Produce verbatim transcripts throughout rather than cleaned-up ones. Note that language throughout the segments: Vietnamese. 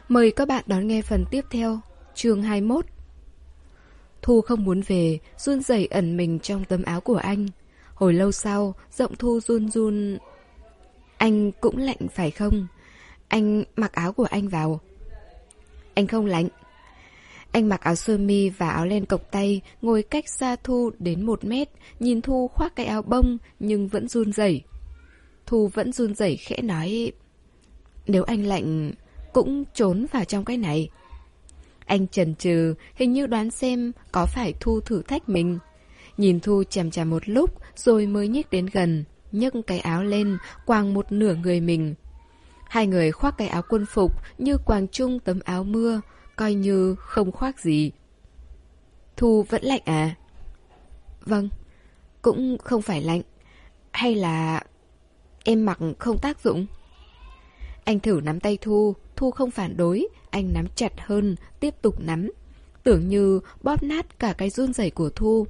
Mời các bạn đón nghe phần tiếp theo, chương hai mươi mốt. Thu không muốn về, run rẩy ẩn mình trong tấm áo của anh. Hồi lâu sau, giọng Thu run run. Anh cũng lạnh phải không? Anh mặc áo của anh vào. Anh không lạnh. Anh mặc áo sơ mi và áo len cộc tay, ngồi cách xa Thu đến một mét, nhìn Thu khoác cái áo bông nhưng vẫn run rẩy. Thu vẫn run rẩy khẽ nói, nếu anh lạnh cũng trốn vào trong cái này. Anh chần chừ, hình như đoán xem có phải Thu thử thách mình. Nhìn Thu chằm chằm một lúc rồi mới nhích đến gần, nhấc cái áo lên, quàng một nửa người mình. Hai người khoác cái áo quân phục như quàng chung tấm áo mưa, coi như không khoác gì. Thu vẫn lạnh à? Vâng, cũng không phải lạnh. Hay là em mặc không tác dụng? Anh thử nắm tay Thu, Thu không phản đối, anh nắm chặt hơn, tiếp tục nắm. Tưởng như bóp nát cả cái run rẩy của Thu.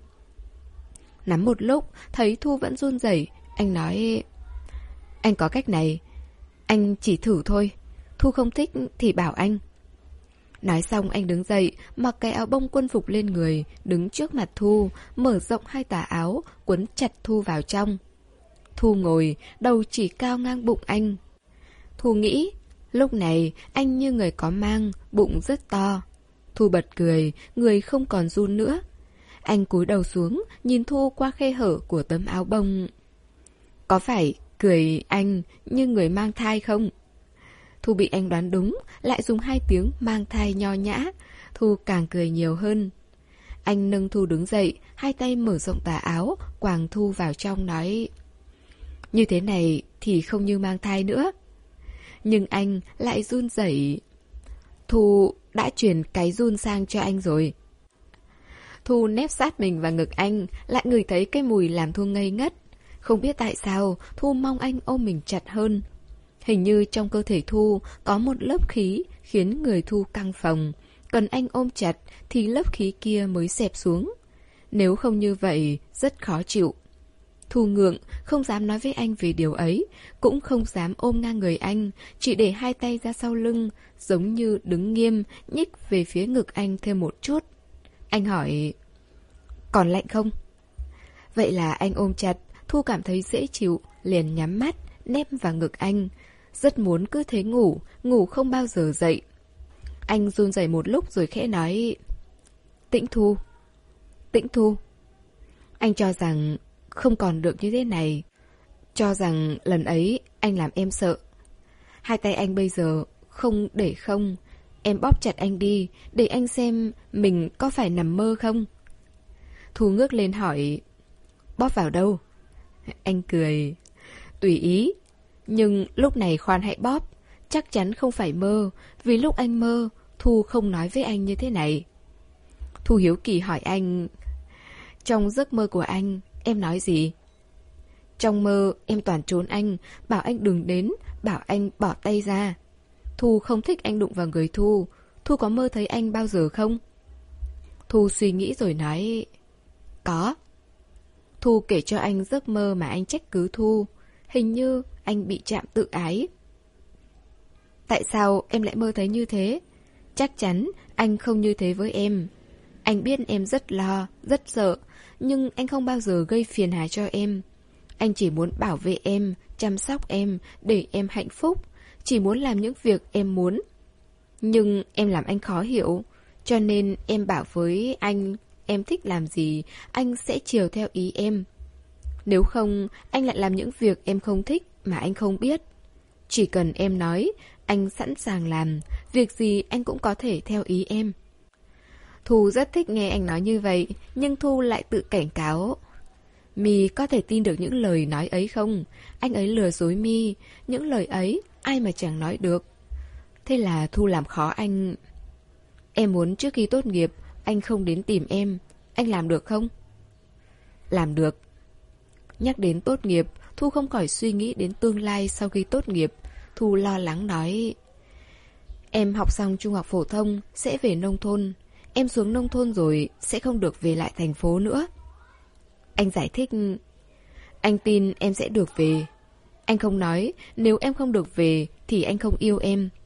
Nắm một lúc, thấy Thu vẫn run rẩy, anh nói, anh có cách này, anh chỉ thử thôi, Thu không thích thì bảo anh. Nói xong anh đứng dậy, mặc cái áo bông quân phục lên người, đứng trước mặt Thu, mở rộng hai tà áo, quấn chặt Thu vào trong. Thu ngồi, đầu chỉ cao ngang bụng anh. Thu nghĩ, lúc này anh như người có mang, bụng rất to. Thu bật cười, người không còn run nữa. Anh cúi đầu xuống, nhìn Thu qua khe hở của tấm áo bông. Có phải cười anh như người mang thai không? Thu bị anh đoán đúng, lại dùng hai tiếng mang thai nho nhã. Thu càng cười nhiều hơn. Anh nâng Thu đứng dậy, hai tay mở rộng tà áo, quàng Thu vào trong nói, như thế này thì không như mang thai nữa. Nhưng anh lại run rẩy. Thu đã chuyển cái run sang cho anh rồi. Thu nép sát mình vào ngực anh, lại ngửi thấy cái mùi làm Thu ngây ngất. Không biết tại sao, Thu mong anh ôm mình chặt hơn. Hình như trong cơ thể Thu có một lớp khí khiến người Thu căng phồng. Cần anh ôm chặt thì lớp khí kia mới xẹp xuống. Nếu không như vậy, rất khó chịu. Thu ngượng, không dám nói với anh về điều ấy, cũng không dám ôm ngang người anh, chỉ để hai tay ra sau lưng, giống như đứng nghiêm, nhích về phía ngực anh thêm một chút. Anh hỏi, còn lạnh không? Vậy là anh ôm chặt, Thu cảm thấy dễ chịu, liền nhắm mắt, nép vào ngực anh. Rất muốn cứ thế ngủ, ngủ không bao giờ dậy. Anh run rẩy một lúc rồi khẽ nói, Tĩnh Thu, Tĩnh Thu. Anh cho rằng không còn được như thế này. Cho rằng lần ấy anh làm em sợ. Hai tay anh bây giờ không để không. Em bóp chặt anh đi, để anh xem mình có phải nằm mơ không. Thu ngước lên hỏi, bóp vào đâu? Anh cười, tùy ý. Nhưng lúc này khoan hãy bóp. Chắc chắn không phải mơ. Vì lúc anh mơ, Thu không nói với anh như thế này. Thu hiếu kỳ hỏi anh, trong giấc mơ của anh, em nói gì? Trong mơ em toàn trốn anh, bảo anh đừng đến, bảo anh bỏ tay ra. Thu không thích anh đụng vào người Thu. Thu có mơ thấy anh bao giờ không? Thu suy nghĩ rồi nói, có. Thu kể cho anh giấc mơ mà anh trách cứ Thu. Hình như anh bị chạm tự ái. Tại sao em lại mơ thấy như thế? Chắc chắn anh không như thế với em. Anh biết em rất lo, rất sợ, nhưng anh không bao giờ gây phiền hà cho em. Anh chỉ muốn bảo vệ em, chăm sóc em, để em hạnh phúc. Chỉ muốn làm những việc em muốn. Nhưng em làm anh khó hiểu. Cho nên em bảo với anh, em thích làm gì, anh sẽ chiều theo ý em. Nếu không, anh lại làm những việc em không thích mà anh không biết. Chỉ cần em nói, anh sẵn sàng làm. Việc gì anh cũng có thể theo ý em. Thu rất thích nghe anh nói như vậy, nhưng Thu lại tự cảnh cáo. My có thể tin được những lời nói ấy không? Anh ấy lừa dối My. Những lời ấy ai mà chẳng nói được. Thế là Thu làm khó anh. Em muốn trước khi tốt nghiệp anh không đến tìm em. Anh làm được không? Làm được. Nhắc đến tốt nghiệp, Thu không khỏi suy nghĩ đến tương lai sau khi tốt nghiệp. Thu lo lắng nói, em học xong trung học phổ thông sẽ về nông thôn. Em xuống nông thôn rồi sẽ không được về lại thành phố nữa. Anh giải thích, anh tin em sẽ được về. Anh không nói nếu em không được về thì anh không yêu em.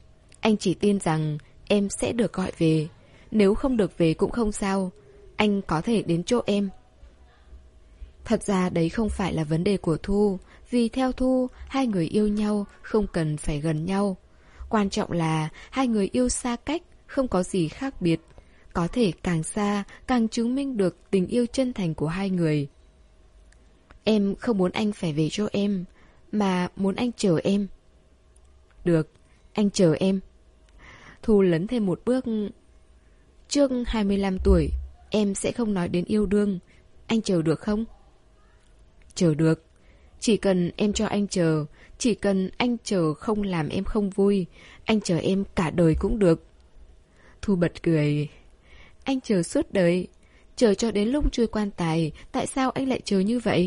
Anh chỉ tin rằng em sẽ được gọi về. Nếu không được về cũng không sao. Anh có thể đến chỗ em. Thật ra đấy không phải là vấn đề của Thu. Vì theo Thu, hai người yêu nhau không cần phải gần nhau. Quan trọng là hai người yêu xa cách, không có gì khác biệt. Có thể càng xa, càng chứng minh được tình yêu chân thành của hai người. Em không muốn anh phải về chỗ em, mà muốn anh chờ em. Được, anh chờ em. Thu lấn thêm một bước. Trước hai mươi lăm tuổi, em sẽ không nói đến yêu đương. Anh chờ được không? Chờ được. Chỉ cần em cho anh chờ, chỉ cần anh chờ không làm em không vui, anh chờ em cả đời cũng được. Thu bật cười. Anh chờ suốt đời. Chờ cho đến lúc chui quan tài. Tại sao anh lại chờ như vậy?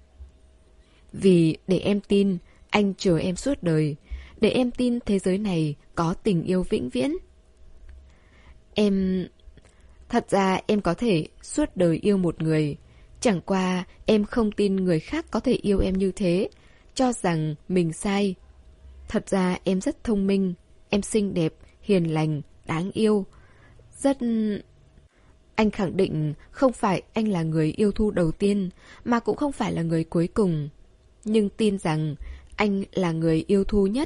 Vì để em tin anh chờ em suốt đời. Để em tin thế giới này có tình yêu vĩnh viễn. Em... Thật ra em có thể suốt đời yêu một người. Chẳng qua em không tin người khác có thể yêu em như thế. Cho rằng mình sai. Thật ra em rất thông minh. Em xinh đẹp, hiền lành, đáng yêu. Rất... Anh khẳng định không phải anh là người yêu Thu đầu tiên, mà cũng không phải là người cuối cùng. Nhưng tin rằng anh là người yêu Thu nhất.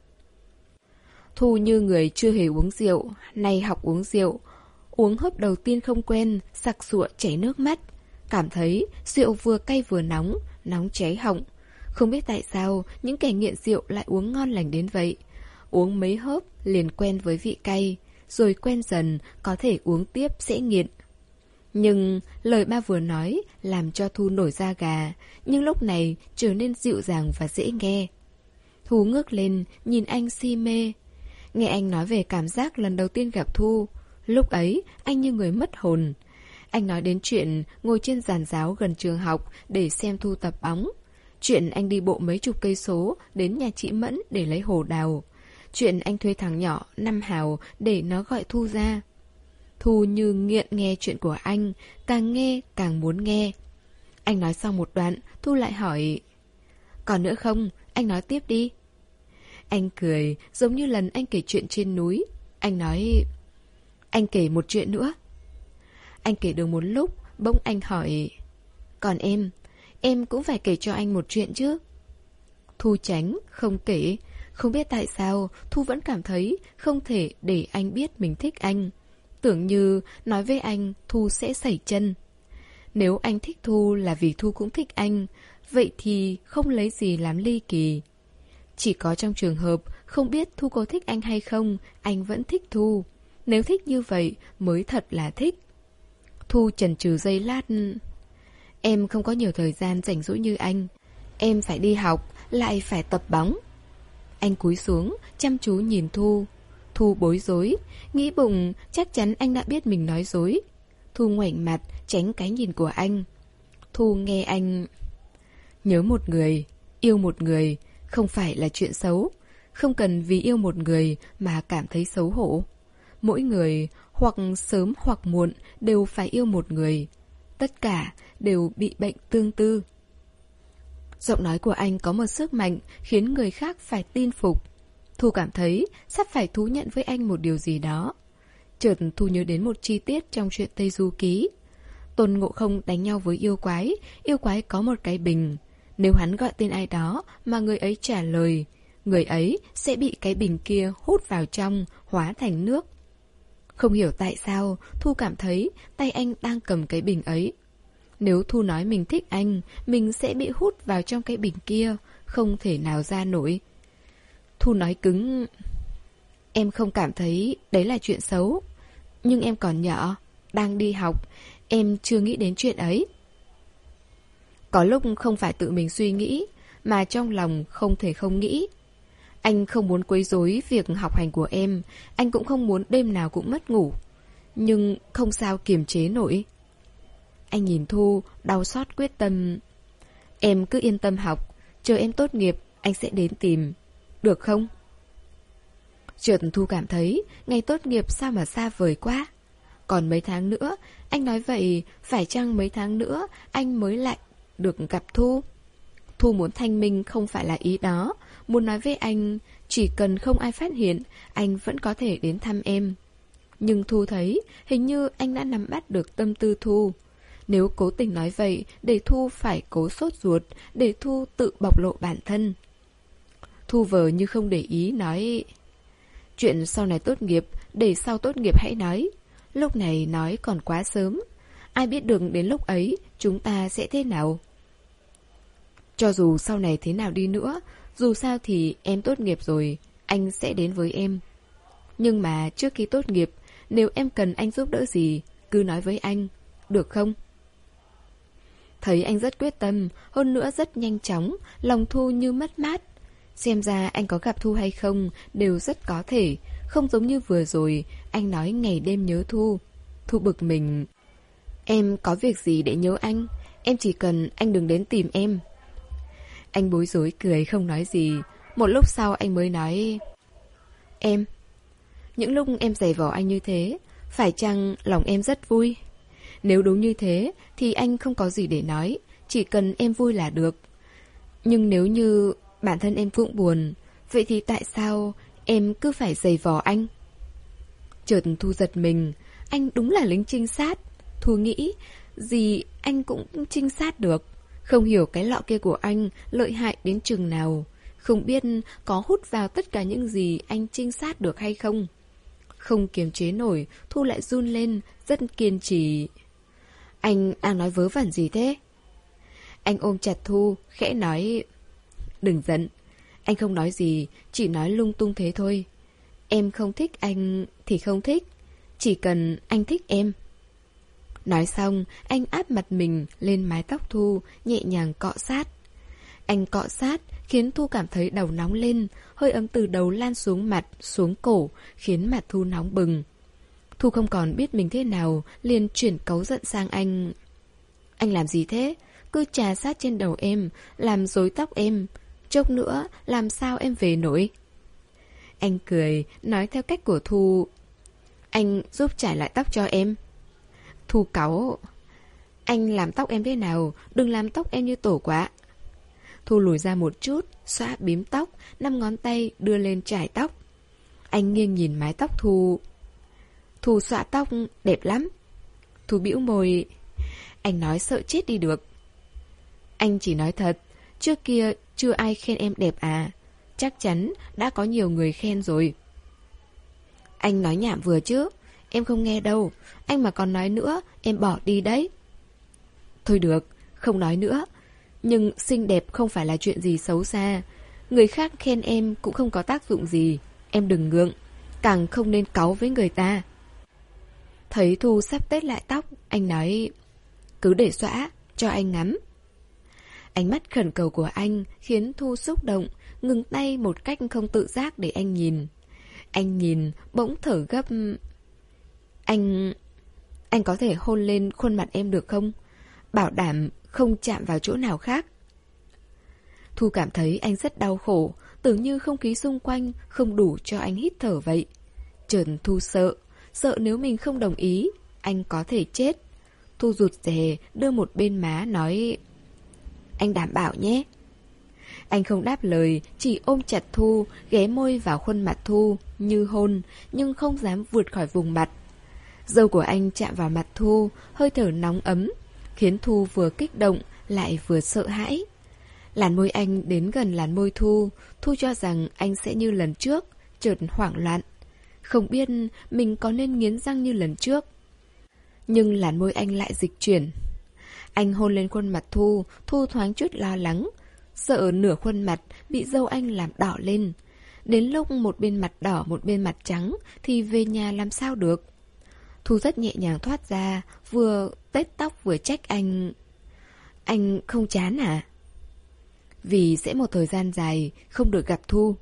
Thu như người chưa hề uống rượu, nay học uống rượu. Uống hớp đầu tiên không quen, sặc sụa chảy nước mắt. Cảm thấy rượu vừa cay vừa nóng, nóng cháy họng. Không biết tại sao những kẻ nghiện rượu lại uống ngon lành đến vậy. Uống mấy hớp liền quen với vị cay, rồi quen dần có thể uống tiếp sẽ nghiện. Nhưng lời ba vừa nói làm cho Thu nổi da gà, nhưng lúc này trở nên dịu dàng và dễ nghe. Thu ngước lên nhìn anh si mê. Nghe anh nói về cảm giác lần đầu tiên gặp Thu, lúc ấy anh như người mất hồn. Anh nói đến chuyện ngồi trên giàn giáo gần trường học để xem Thu tập bóng. Chuyện anh đi bộ mấy chục cây số đến nhà chị Mẫn để lấy hồ đào. Chuyện anh thuê thằng nhỏ năm hào để nó gọi Thu ra. Thu như nghiện nghe chuyện của anh, càng nghe càng muốn nghe. Anh nói xong một đoạn, Thu lại hỏi: Còn nữa không? Anh nói tiếp đi. Anh cười, giống như lần anh kể chuyện trên núi. Anh nói: Anh kể một chuyện nữa. Anh kể được một lúc, bỗng anh hỏi: Còn em, em cũng phải kể cho anh một chuyện chứ? Thu tránh, không kể. Không biết tại sao, Thu vẫn cảm thấy không thể để anh biết mình thích anh. Tưởng như nói với anh, Thu sẽ sẩy chân. Nếu anh thích Thu là vì Thu cũng thích anh, vậy thì không lấy gì làm ly kỳ. Chỉ có trong trường hợp không biết Thu có thích anh hay không, anh vẫn thích Thu. Nếu thích như vậy mới thật là thích. Thu chần chừ giây lát. Em không có nhiều thời gian rảnh rỗi như anh. Em phải đi học, lại phải tập bóng. Anh cúi xuống, chăm chú nhìn Thu. Thu bối rối, nghĩ bụng chắc chắn anh đã biết mình nói dối. Thu ngoảnh mặt, tránh cái nhìn của anh. Thu nghe anh: Nhớ một người, yêu một người, không phải là chuyện xấu. Không cần vì yêu một người mà cảm thấy xấu hổ. Mỗi người, hoặc sớm hoặc muộn, đều phải yêu một người. Tất cả đều bị bệnh tương tư. Giọng nói của anh có một sức mạnh khiến người khác phải tin phục. Thu cảm thấy sắp phải thú nhận với anh một điều gì đó. Chợt Thu nhớ đến một chi tiết trong chuyện Tây Du Ký. Tôn Ngộ Không đánh nhau với yêu quái. Yêu quái có một cái bình. Nếu hắn gọi tên ai đó mà người ấy trả lời, người ấy sẽ bị cái bình kia hút vào trong, hóa thành nước. Không hiểu tại sao Thu cảm thấy tay anh đang cầm cái bình ấy. Nếu Thu nói mình thích anh, mình sẽ bị hút vào trong cái bình kia, không thể nào ra nổi. Thu nói cứng: Em không cảm thấy đấy là chuyện xấu. Nhưng em còn nhỏ, đang đi học, em chưa nghĩ đến chuyện ấy. Có lúc không phải tự mình suy nghĩ, mà trong lòng không thể không nghĩ. Anh không muốn quấy rối việc học hành của em, anh cũng không muốn đêm nào cũng mất ngủ. Nhưng không sao kiềm chế nổi. Anh nhìn Thu, đau xót quyết tâm. Em cứ yên tâm học, chờ em tốt nghiệp, anh sẽ đến tìm. Được không? Chợt Thu cảm thấy ngày tốt nghiệp sao mà xa vời quá. Còn mấy tháng nữa, anh nói vậy, phải chăng mấy tháng nữa anh mới lại được gặp Thu? Thu muốn thanh minh không phải là ý đó, muốn nói với anh, chỉ cần không ai phát hiện, anh vẫn có thể đến thăm em. Nhưng Thu thấy, hình như anh đã nắm bắt được tâm tư Thu. Nếu cố tình nói vậy, để Thu phải cố sốt ruột, để Thu tự bộc lộ bản thân. Thu vờ như không để ý nói, chuyện sau này tốt nghiệp, để sau tốt nghiệp hãy nói. Lúc này nói còn quá sớm. Ai biết được đến lúc ấy chúng ta sẽ thế nào. Cho dù sau này thế nào đi nữa, dù sao thì em tốt nghiệp rồi, anh sẽ đến với em. Nhưng mà trước khi tốt nghiệp, nếu em cần anh giúp đỡ gì, cứ nói với anh, được không? Thấy anh rất quyết tâm, hơn nữa rất nhanh chóng, lòng Thu như mất mát. Xem ra anh có gặp Thu hay không đều rất có thể, không giống như vừa rồi anh nói ngày đêm nhớ Thu. Thu bực mình. Em có việc gì để nhớ anh? Em chỉ cần anh đừng đến tìm em. Anh bối rối cười không nói gì. Một lúc sau anh mới nói, em, những lúc em giày vò anh như thế, phải chăng lòng em rất vui? Nếu đúng như thế thì anh không có gì để nói, chỉ cần em vui là được. Nhưng nếu như bản thân em cũng buồn, vậy thì tại sao em cứ phải giày vò anh? Chợt Thu giật mình. Anh đúng là lính trinh sát. Thu nghĩ, gì anh cũng trinh sát được. Không hiểu cái lọ kia của anh lợi hại đến chừng nào. Không biết có hút vào tất cả những gì anh trinh sát được hay không. Không kiềm chế nổi, Thu lại run lên, rất kiên trì. Anh đang nói vớ vẩn gì thế? Anh ôm chặt Thu, khẽ nói, đừng giận. Anh không nói gì, chỉ nói lung tung thế thôi. Em không thích anh thì không thích, chỉ cần anh thích em. Nói xong, anh áp mặt mình lên mái tóc Thu, nhẹ nhàng cọ sát. Anh cọ sát khiến Thu cảm thấy đầu nóng lên, hơi ấm từ đầu lan xuống mặt, xuống cổ, khiến mặt Thu nóng bừng. Thu không còn biết mình thế nào, liền chuyển cáu giận sang anh. Anh làm gì thế? Cứ chà sát trên đầu em, làm rối tóc em. Chốc nữa, làm sao em về nổi? Anh cười, nói theo cách của Thu. Anh giúp trải lại tóc cho em. Thu cáu. Anh làm tóc em thế nào? Đừng làm tóc em như tổ quạ. Thu lùi ra một chút, xõa bím tóc, năm ngón tay đưa lên trải tóc. Anh nghiêng nhìn mái tóc Thu. Thu xõa tóc đẹp lắm. Thu bĩu môi. Anh nói sợ chết đi được. Anh chỉ nói thật. Trước kia chưa ai khen em đẹp à? Chắc chắn đã có nhiều người khen rồi. Anh nói nhảm vừa chứ. Em không nghe đâu. Anh mà còn nói nữa, em bỏ đi đấy. Thôi được, không nói nữa. Nhưng xinh đẹp không phải là chuyện gì xấu xa. Người khác khen em cũng không có tác dụng gì. Em đừng ngượng. Càng không nên cáu với người ta. Thấy Thu sắp tết lại tóc, anh nói, cứ để xõa, cho anh ngắm. Ánh mắt khẩn cầu của anh khiến Thu xúc động, ngừng tay một cách không tự giác để anh nhìn. Anh nhìn, bỗng thở gấp. Anh... Anh có thể hôn lên khuôn mặt em được không? Bảo đảm không chạm vào chỗ nào khác. Thu cảm thấy anh rất đau khổ, tưởng như không khí xung quanh không đủ cho anh hít thở vậy. Chợt Thu sợ, sợ nếu mình không đồng ý, anh có thể chết. Thu rụt rè đưa một bên má nói, anh đảm bảo nhé. Anh không đáp lời, chỉ ôm chặt Thu, ghé môi vào khuôn mặt Thu, như hôn, nhưng không dám vượt khỏi vùng mặt. Râu của anh chạm vào mặt Thu, hơi thở nóng ấm, khiến Thu vừa kích động, lại vừa sợ hãi. Làn môi anh đến gần làn môi Thu, Thu cho rằng anh sẽ như lần trước, chợt hoảng loạn. Không biết mình có nên nghiến răng như lần trước. Nhưng làn môi anh lại dịch chuyển. Anh hôn lên khuôn mặt Thu, Thu thoáng chút lo lắng, sợ nửa khuôn mặt bị râu anh làm đỏ lên. Đến lúc một bên mặt đỏ một bên mặt trắng thì về nhà làm sao được. Thu rất nhẹ nhàng thoát ra, vừa tết tóc vừa trách anh. Anh không chán à? Vì sẽ một thời gian dài không được gặp Thu.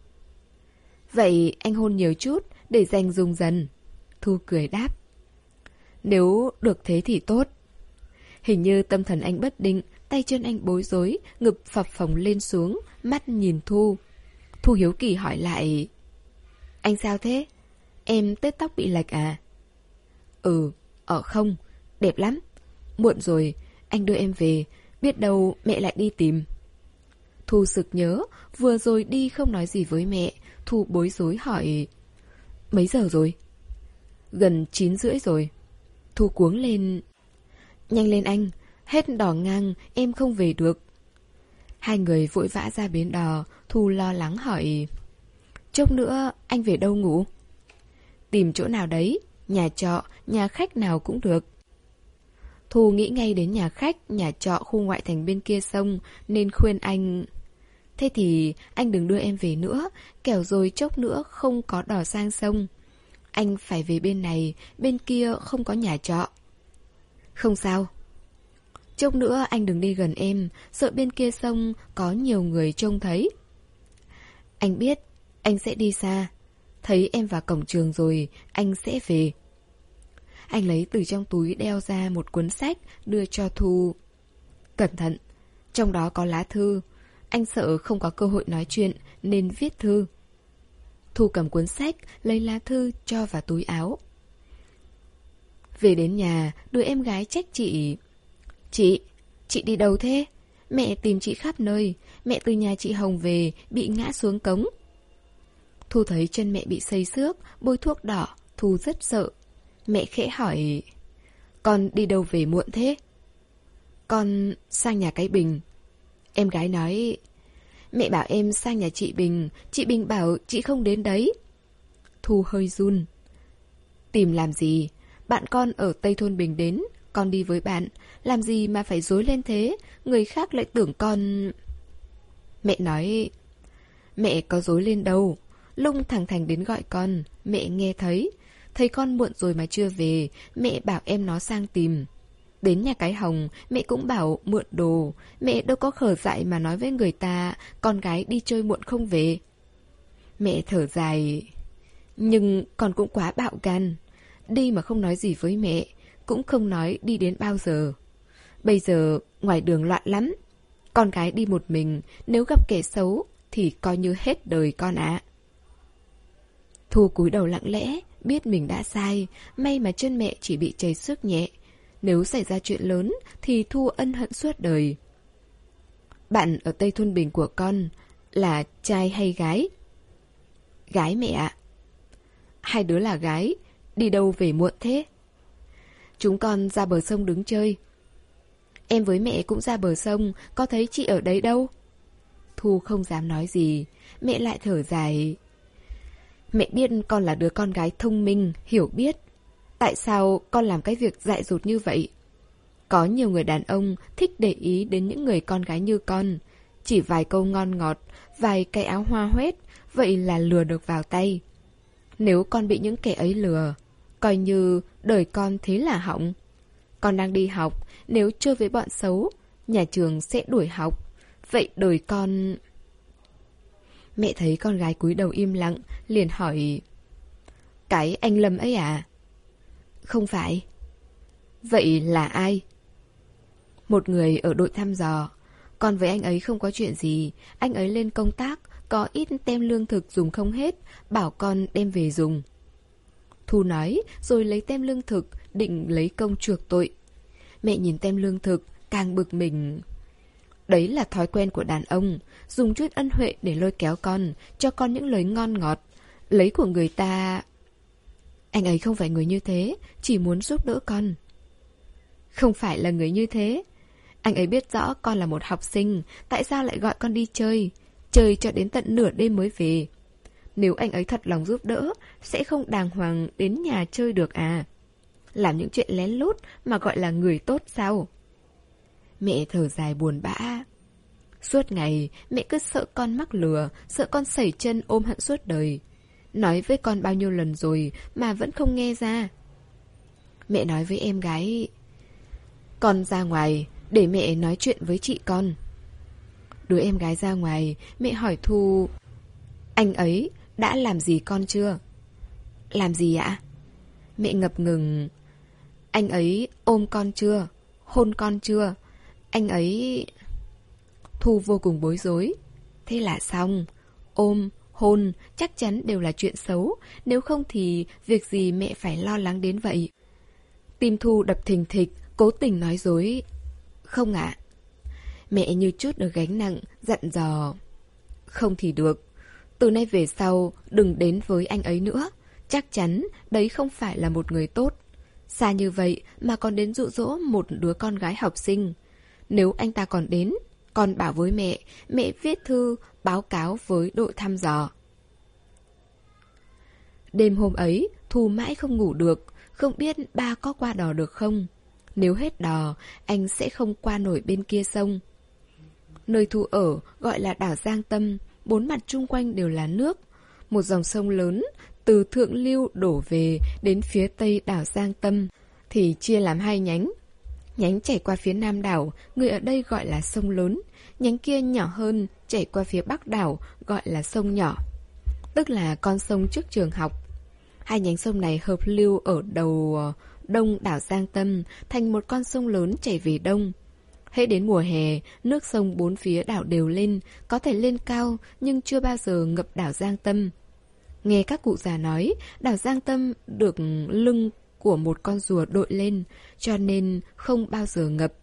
Vậy anh hôn nhiều chút để dành dùng dần. Thu cười đáp. Nếu được thế thì tốt. Hình như tâm thần anh bất định, tay chân anh bối rối, ngực phập phồng lên xuống, mắt nhìn Thu. Thu hiếu kỳ hỏi lại. Anh sao thế? Em tết tóc bị lệch à? Ừ, ở không, đẹp lắm. Muộn rồi, anh đưa em về, biết đâu mẹ lại đi tìm. Thu sực nhớ, vừa rồi đi không nói gì với mẹ. Thu bối rối hỏi: mấy giờ rồi? Gần chín rưỡi rồi. Thu cuống lên: nhanh lên anh, hết đò ngang em không về được. Hai người vội vã ra bến đò. Thu lo lắng hỏi: chốc nữa anh về đâu ngủ? Tìm chỗ nào đấy, nhà trọ, nhà khách nào cũng được. Thu nghĩ ngay đến nhà khách, nhà trọ khu ngoại thành bên kia sông, nên khuyên anh: thế thì anh đừng đưa em về nữa, kẻo rồi chốc nữa không có đò sang sông. Anh phải về bên này, bên kia không có nhà trọ. Không sao. Chốc nữa anh đừng đi gần em, sợ bên kia sông có nhiều người trông thấy. Anh biết, anh sẽ đi xa. Thấy em vào cổng trường rồi, anh sẽ về. Anh lấy từ trong túi đeo ra một cuốn sách, đưa cho Thu. Cẩn thận, trong đó có lá thư. Anh sợ không có cơ hội nói chuyện, nên viết thư. Thu cầm cuốn sách, lấy lá thư cho vào túi áo. Về đến nhà, đứa em gái trách chị: chị, chị đi đâu thế? Mẹ tìm chị khắp nơi. Mẹ từ nhà chị Hồng về, bị ngã xuống cống. Thu thấy chân mẹ bị xây xước, bôi thuốc đỏ. Thu rất sợ. Mẹ khẽ hỏi: con đi đâu về muộn thế? Con sang nhà cái Bình. Em gái nói: mẹ bảo em sang nhà chị Bình. Chị Bình bảo chị không đến đấy. Thu hơi run. Tìm làm gì? Bạn con ở Tây Thôn Bình đến, con đi với bạn. Làm gì mà phải dối lên thế? Người khác lại tưởng con... Mẹ nói: mẹ có dối lên đâu. Lung thẳng thắn đến gọi con. Mẹ nghe thấy. Thấy con muộn rồi mà chưa về. Mẹ bảo em nó sang tìm. Đến nhà cái Hồng, mẹ cũng bảo mượn đồ. Mẹ đâu có khờ dại mà nói với người ta con gái đi chơi muộn không về. Mẹ thở dài. Nhưng con cũng quá bạo gan. Đi mà không nói gì với mẹ, cũng không nói đi đến bao giờ. Bây giờ ngoài đường loạn lắm. Con gái đi một mình, nếu gặp kẻ xấu thì coi như hết đời con ạ. Thu cúi đầu lặng lẽ, biết mình đã sai. May mà chân mẹ chỉ bị chảy xước nhẹ. Nếu xảy ra chuyện lớn thì Thu ân hận suốt đời. Bạn ở Tây Thôn Bình của con là trai hay gái? Gái mẹ ạ. Hai đứa là gái. Đi đâu về muộn thế? Chúng con ra bờ sông đứng chơi. Em với mẹ cũng ra bờ sông, có thấy chị ở đấy đâu? Thu không dám nói gì. Mẹ lại thở dài. Mẹ biết con là đứa con gái thông minh, hiểu biết. Tại sao con làm cái việc dại dột như vậy? Có nhiều người đàn ông thích để ý đến những người con gái như con. Chỉ vài câu ngon ngọt, vài cái áo hoa hoét, vậy là lừa được vào tay. Nếu con bị những kẻ ấy lừa, coi như đời con thế là hỏng. Con đang đi học, nếu chơi với bọn xấu, nhà trường sẽ đuổi học. Vậy đời con... Mẹ thấy con gái cúi đầu im lặng, liền hỏi: cái anh Lâm ấy à? Không phải. Vậy là ai? Một người ở đội thăm dò. Con với anh ấy không có chuyện gì. Anh ấy lên công tác, có ít tem lương thực dùng không hết, bảo con đem về dùng. Thu nói, rồi lấy tem lương thực, định lấy công chuộc tội. Mẹ nhìn tem lương thực, càng bực mình. Đấy là thói quen của đàn ông, dùng chút ân huệ để lôi kéo con, cho con những lời ngon ngọt. Lấy của người ta... Anh ấy không phải người như thế, chỉ muốn giúp đỡ con. Không phải là người như thế. Anh ấy biết rõ con là một học sinh, tại sao lại gọi con đi chơi, chơi cho đến tận nửa đêm mới về. Nếu anh ấy thật lòng giúp đỡ, sẽ không đàng hoàng đến nhà chơi được à? Làm những chuyện lén lút mà gọi là người tốt sao? Mẹ thở dài buồn bã. Suốt ngày, mẹ cứ sợ con mắc lừa, sợ con sẩy chân ôm hận suốt đời. Nói với con bao nhiêu lần rồi mà vẫn không nghe ra. Mẹ nói với em gái: con ra ngoài để mẹ nói chuyện với chị con. Đứa em gái ra ngoài, mẹ hỏi Thu: anh ấy đã làm gì con chưa? Làm gì ạ? Mẹ ngập ngừng. Anh ấy ôm con chưa? Hôn con chưa? Anh ấy... Thu vô cùng bối rối. Thế là xong. Ôm, hôn chắc chắn đều là chuyện xấu. Nếu không thì việc gì mẹ phải lo lắng đến vậy? Tim Thu đập thình thịch, cố tình nói dối. Không ạ. Mẹ như chút được gánh nặng, dặn dò. Không thì được. Từ nay về sau, đừng đến với anh ấy nữa. Chắc chắn đấy không phải là một người tốt. Xa như vậy mà còn đến dụ dỗ một đứa con gái học sinh. Nếu anh ta còn đến, con bảo với mẹ, mẹ viết thư báo cáo với đội thăm dò. Đêm hôm ấy, Thu mãi không ngủ được, không biết ba có qua đò được không. Nếu hết đò, anh sẽ không qua nổi bên kia sông. Nơi Thu ở gọi là đảo Giang Tâm, bốn mặt chung quanh đều là nước. Một dòng sông lớn từ Thượng Lưu đổ về đến phía tây đảo Giang Tâm thì chia làm hai nhánh. Nhánh chảy qua phía nam đảo, người ở đây gọi là sông lớn. Nhánh kia nhỏ hơn, chảy qua phía bắc đảo, gọi là sông nhỏ. Tức là con sông trước trường học. Hai nhánh sông này hợp lưu ở đầu đông đảo Giang Tâm, thành một con sông lớn chảy về đông. Hễ đến mùa hè, nước sông bốn phía đảo đều lên, có thể lên cao nhưng chưa bao giờ ngập đảo Giang Tâm. Nghe các cụ già nói, đảo Giang Tâm được lưng của một con rùa đội lên, cho nên không bao giờ ngập.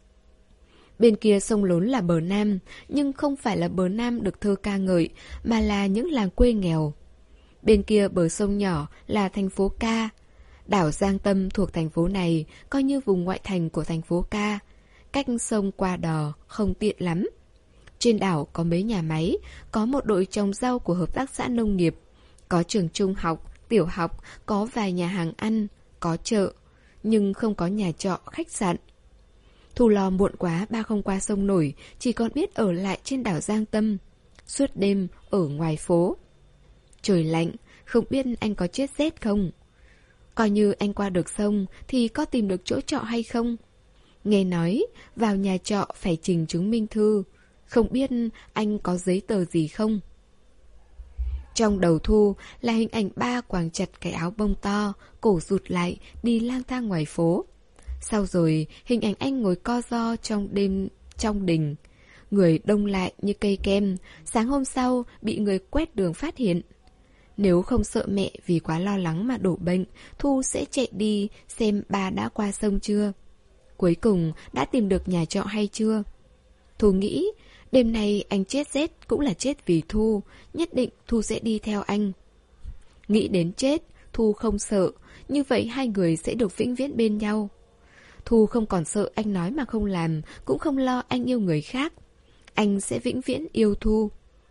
Bên kia sông lớn là bờ Nam, nhưng không phải là bờ Nam được thơ ca ngợi, mà là những làng quê nghèo. Bên kia bờ sông nhỏ là thành phố Ca. Đảo Giang Tâm thuộc thành phố này, coi như vùng ngoại thành của thành phố Ca. Cách sông qua đò không tiện lắm. Trên đảo có mấy nhà máy, có một đội trồng rau của hợp tác xã nông nghiệp, có trường trung học, tiểu học, có vài nhà hàng ăn, có chợ, nhưng không có nhà trọ, khách sạn. Thu lo muộn quá ba không qua sông nổi, chỉ còn biết ở lại trên đảo Giang Tâm, suốt đêm ở ngoài phố. Trời lạnh, không biết anh có chết rét không? Coi như anh qua được sông thì có tìm được chỗ trọ hay không? Nghe nói vào nhà trọ phải trình chứng minh thư, không biết anh có giấy tờ gì không? Trong đầu Thu là hình ảnh ba quàng chặt cái áo bông to, cổ rụt lại, đi lang thang ngoài phố. Sau rồi hình ảnh anh ngồi co ro trong đêm trong đình, người đông lại như cây kem, sáng hôm sau bị người quét đường phát hiện. Nếu không sợ mẹ vì quá lo lắng mà đổ bệnh, Thu sẽ chạy đi xem ba đã qua sông chưa. Cuối cùng đã tìm được nhà trọ hay chưa? Thu nghĩ đêm nay anh chết rét cũng là chết vì Thu, nhất định Thu sẽ đi theo anh. Nghĩ đến chết, Thu không sợ, như vậy hai người sẽ được vĩnh viễn bên nhau. Thu không còn sợ anh nói mà không làm, cũng không lo anh yêu người khác. Anh sẽ vĩnh viễn yêu Thu.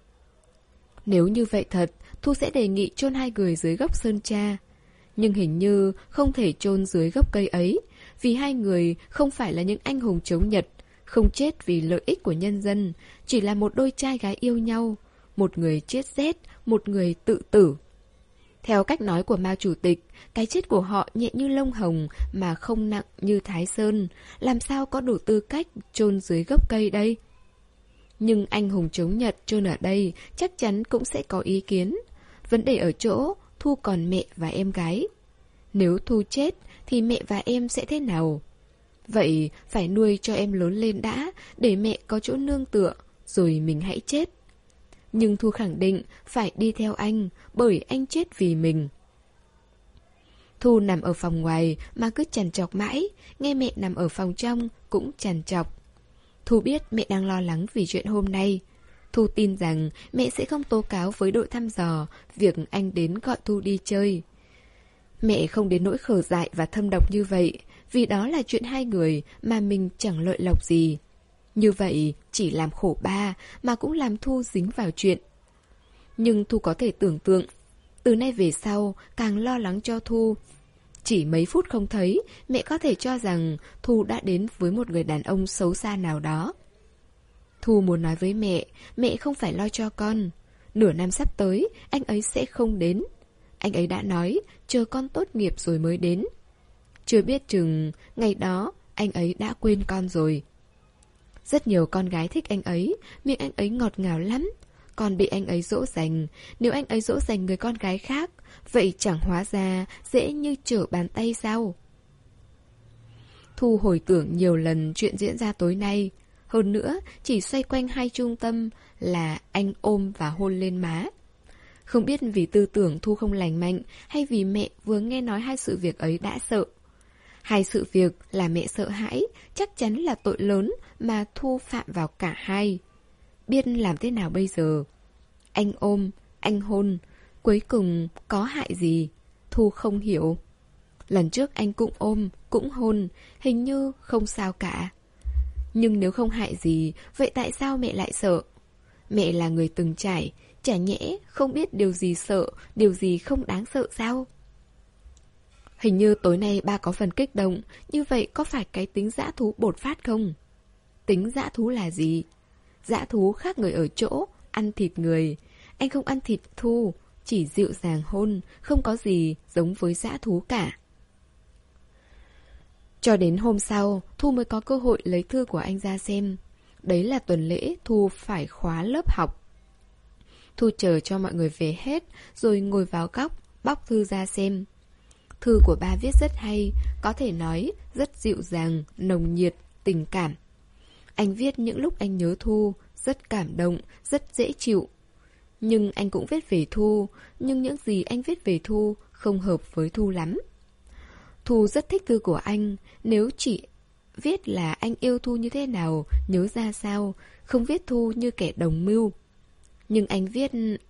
Nếu như vậy thật, Thu sẽ đề nghị chôn hai người dưới gốc sơn tra. Nhưng hình như không thể chôn dưới gốc cây ấy, vì hai người không phải là những anh hùng chống Nhật, không chết vì lợi ích của nhân dân, chỉ là một đôi trai gái yêu nhau, một người chết rét, một người tự tử. Theo cách nói của Mao Chủ tịch, cái chết của họ nhẹ như lông hồng mà không nặng như Thái Sơn, làm sao có đủ tư cách chôn dưới gốc cây đây? Nhưng anh hùng chống Nhật chôn ở đây chắc chắn cũng sẽ có ý kiến. Vấn đề ở chỗ Thu còn mẹ và em gái. Nếu Thu chết thì mẹ và em sẽ thế nào? Vậy phải nuôi cho em lớn lên đã, để mẹ có chỗ nương tựa, rồi mình hãy chết. Nhưng Thu khẳng định phải đi theo anh, bởi anh chết vì mình. Thu nằm ở phòng ngoài mà cứ trằn trọc mãi, nghe mẹ nằm ở phòng trong cũng trằn trọc. Thu biết mẹ đang lo lắng vì chuyện hôm nay. Thu tin rằng mẹ sẽ không tố cáo với đội thăm dò việc anh đến gọi Thu đi chơi. Mẹ không đến nỗi khờ dại và thâm độc như vậy, vì đó là chuyện hai người mà mình chẳng lợi lộc gì. Như vậy chỉ làm khổ ba mà cũng làm Thu dính vào chuyện. Nhưng Thu có thể tưởng tượng, từ nay về sau càng lo lắng cho Thu. Chỉ mấy phút không thấy, mẹ có thể cho rằng Thu đã đến với một người đàn ông xấu xa nào đó. Thu muốn nói với mẹ, mẹ không phải lo cho con. Nửa năm sắp tới, anh ấy sẽ không đến. Anh ấy đã nói, chờ con tốt nghiệp rồi mới đến. Chưa biết chừng, ngày đó, anh ấy đã quên con rồi. Rất nhiều con gái thích anh ấy, miệng anh ấy ngọt ngào lắm. Còn bị anh ấy dỗ dành, nếu anh ấy dỗ dành người con gái khác, vậy chẳng hóa ra dễ như trở bàn tay sao? Thu hồi tưởng nhiều lần chuyện diễn ra tối nay. Hơn nữa, chỉ xoay quanh hai trung tâm là anh ôm và hôn lên má. Không biết vì tư tưởng Thu không lành mạnh hay vì mẹ vừa nghe nói hai sự việc ấy đã sợ. Hai sự việc là mẹ sợ hãi, chắc chắn là tội lớn mà Thu phạm vào cả hai. Biết làm thế nào bây giờ? Anh ôm, anh hôn, cuối cùng có hại gì? Thu không hiểu. Lần trước anh cũng ôm, cũng hôn, hình như không sao cả. Nhưng nếu không hại gì, vậy tại sao mẹ lại sợ? Mẹ là người từng trải, chả nhẽ không biết điều gì sợ, điều gì không đáng sợ sao? Hình như tối nay ba có phần kích động, như vậy có phải cái tính dã thú bột phát không? Tính dã thú là gì? Dã thú khác người ở chỗ, ăn thịt người. Anh không ăn thịt Thu, chỉ dịu dàng hôn, không có gì giống với dã thú cả. Cho đến hôm sau, Thu mới có cơ hội lấy thư của anh ra xem. Đấy là tuần lễ Thu phải khóa lớp học. Thu chờ cho mọi người về hết, rồi ngồi vào góc, bóc thư ra xem. Thư của ba viết rất hay, có thể nói rất dịu dàng, nồng nhiệt, tình cảm. Anh viết những lúc anh nhớ Thu, rất cảm động, rất dễ chịu. Nhưng anh cũng viết về Thu, nhưng những gì anh viết về Thu không hợp với Thu lắm. Thu rất thích thư của anh, nếu chỉ viết là anh yêu Thu như thế nào, nhớ ra sao, không viết Thu như kẻ đồng mưu. Nhưng anh viết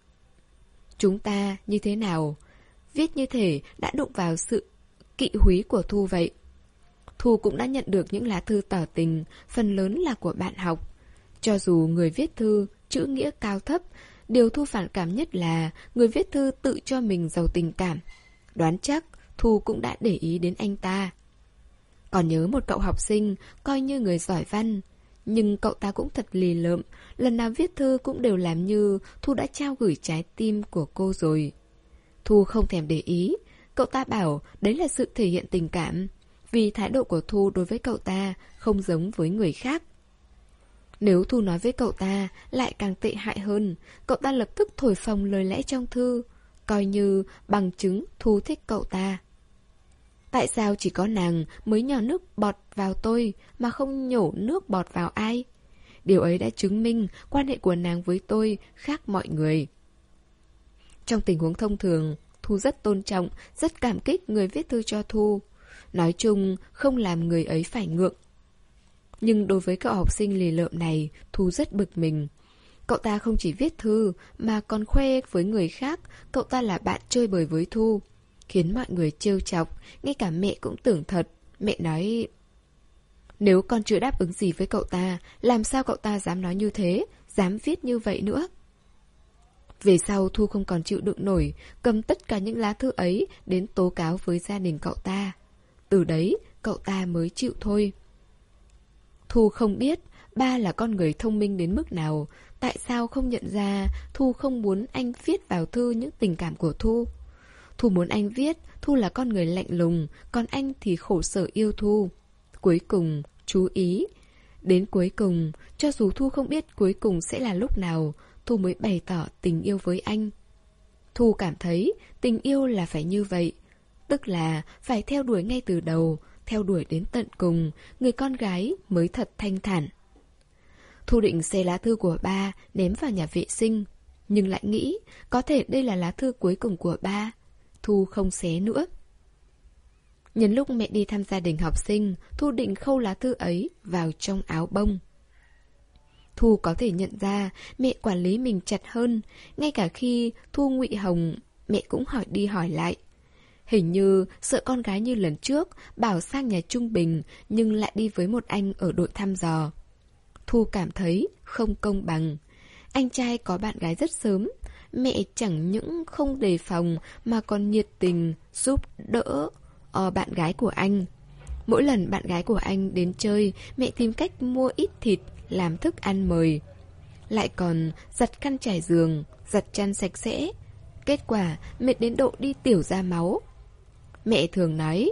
chúng ta như thế nào, viết như thể đã đụng vào sự kỵ húy của Thu vậy. Thu cũng đã nhận được những lá thư tỏ tình, phần lớn là của bạn học. Cho dù người viết thư, chữ nghĩa cao thấp, điều Thu phản cảm nhất là người viết thư tự cho mình giàu tình cảm. Đoán chắc Thu cũng đã để ý đến anh ta. Còn nhớ một cậu học sinh, coi như người giỏi văn. Nhưng cậu ta cũng thật lì lợm, lần nào viết thư cũng đều làm như Thu đã trao gửi trái tim của cô rồi. Thu không thèm để ý, cậu ta bảo đấy là sự thể hiện tình cảm, vì thái độ của Thu đối với cậu ta không giống với người khác. Nếu Thu nói với cậu ta lại càng tệ hại hơn, cậu ta lập tức thổi phồng lời lẽ trong thư, coi như bằng chứng Thu thích cậu ta. Tại sao chỉ có nàng mới nhỏ nước bọt vào tôi mà không nhổ nước bọt vào ai? Điều ấy đã chứng minh quan hệ của nàng với tôi khác mọi người. Trong tình huống thông thường, Thu rất tôn trọng, rất cảm kích người viết thư cho Thu. Nói chung, không làm người ấy phải ngượng. Nhưng đối với cậu học sinh lì lợm này, Thu rất bực mình. Cậu ta không chỉ viết thư, mà còn khoe với người khác cậu ta là bạn chơi bời với Thu, khiến mọi người trêu chọc, ngay cả mẹ cũng tưởng thật. Mẹ nói, nếu con chưa đáp ứng gì với cậu ta, làm sao cậu ta dám nói như thế, dám viết như vậy nữa. Về sau Thu không còn chịu đựng nổi, cầm tất cả những lá thư ấy đến tố cáo với gia đình cậu ta. Từ đấy, cậu ta mới chịu thôi. Thu không biết ba là con người thông minh đến mức nào, tại sao không nhận ra Thu không muốn anh viết vào thư những tình cảm của Thu. Thu muốn anh viết Thu là con người lạnh lùng, còn anh thì khổ sở yêu Thu. Cuối cùng, chú ý. Đến cuối cùng, cho dù Thu không biết cuối cùng sẽ là lúc nào, Thu mới bày tỏ tình yêu với anh. Thu cảm thấy tình yêu là phải như vậy, tức là phải theo đuổi ngay từ đầu, theo đuổi đến tận cùng, người con gái mới thật thanh thản. Thu định xé lá thư của ba ném vào nhà vệ sinh, nhưng lại nghĩ có thể đây là lá thư cuối cùng của ba. Thu không xé nữa. Nhân lúc mẹ đi thăm gia đình học sinh, Thu định khâu lá thư ấy vào trong áo bông. Thu có thể nhận ra mẹ quản lý mình chặt hơn, ngay cả khi Thu ngụy hồng, mẹ cũng hỏi đi hỏi lại. Hình như sợ con gái như lần trước bảo sang nhà trung bình nhưng lại đi với một anh ở đội thăm dò. Thu cảm thấy không công bằng. Anh trai có bạn gái rất sớm, mẹ chẳng những không đề phòng mà còn nhiệt tình giúp đỡ uh, bạn gái của anh. Mỗi lần bạn gái của anh đến chơi, mẹ tìm cách mua ít thịt làm thức ăn mời. Lại còn giặt khăn trải giường, giặt chăn sạch sẽ. Kết quả mệt đến độ đi tiểu ra máu. Mẹ thường nói,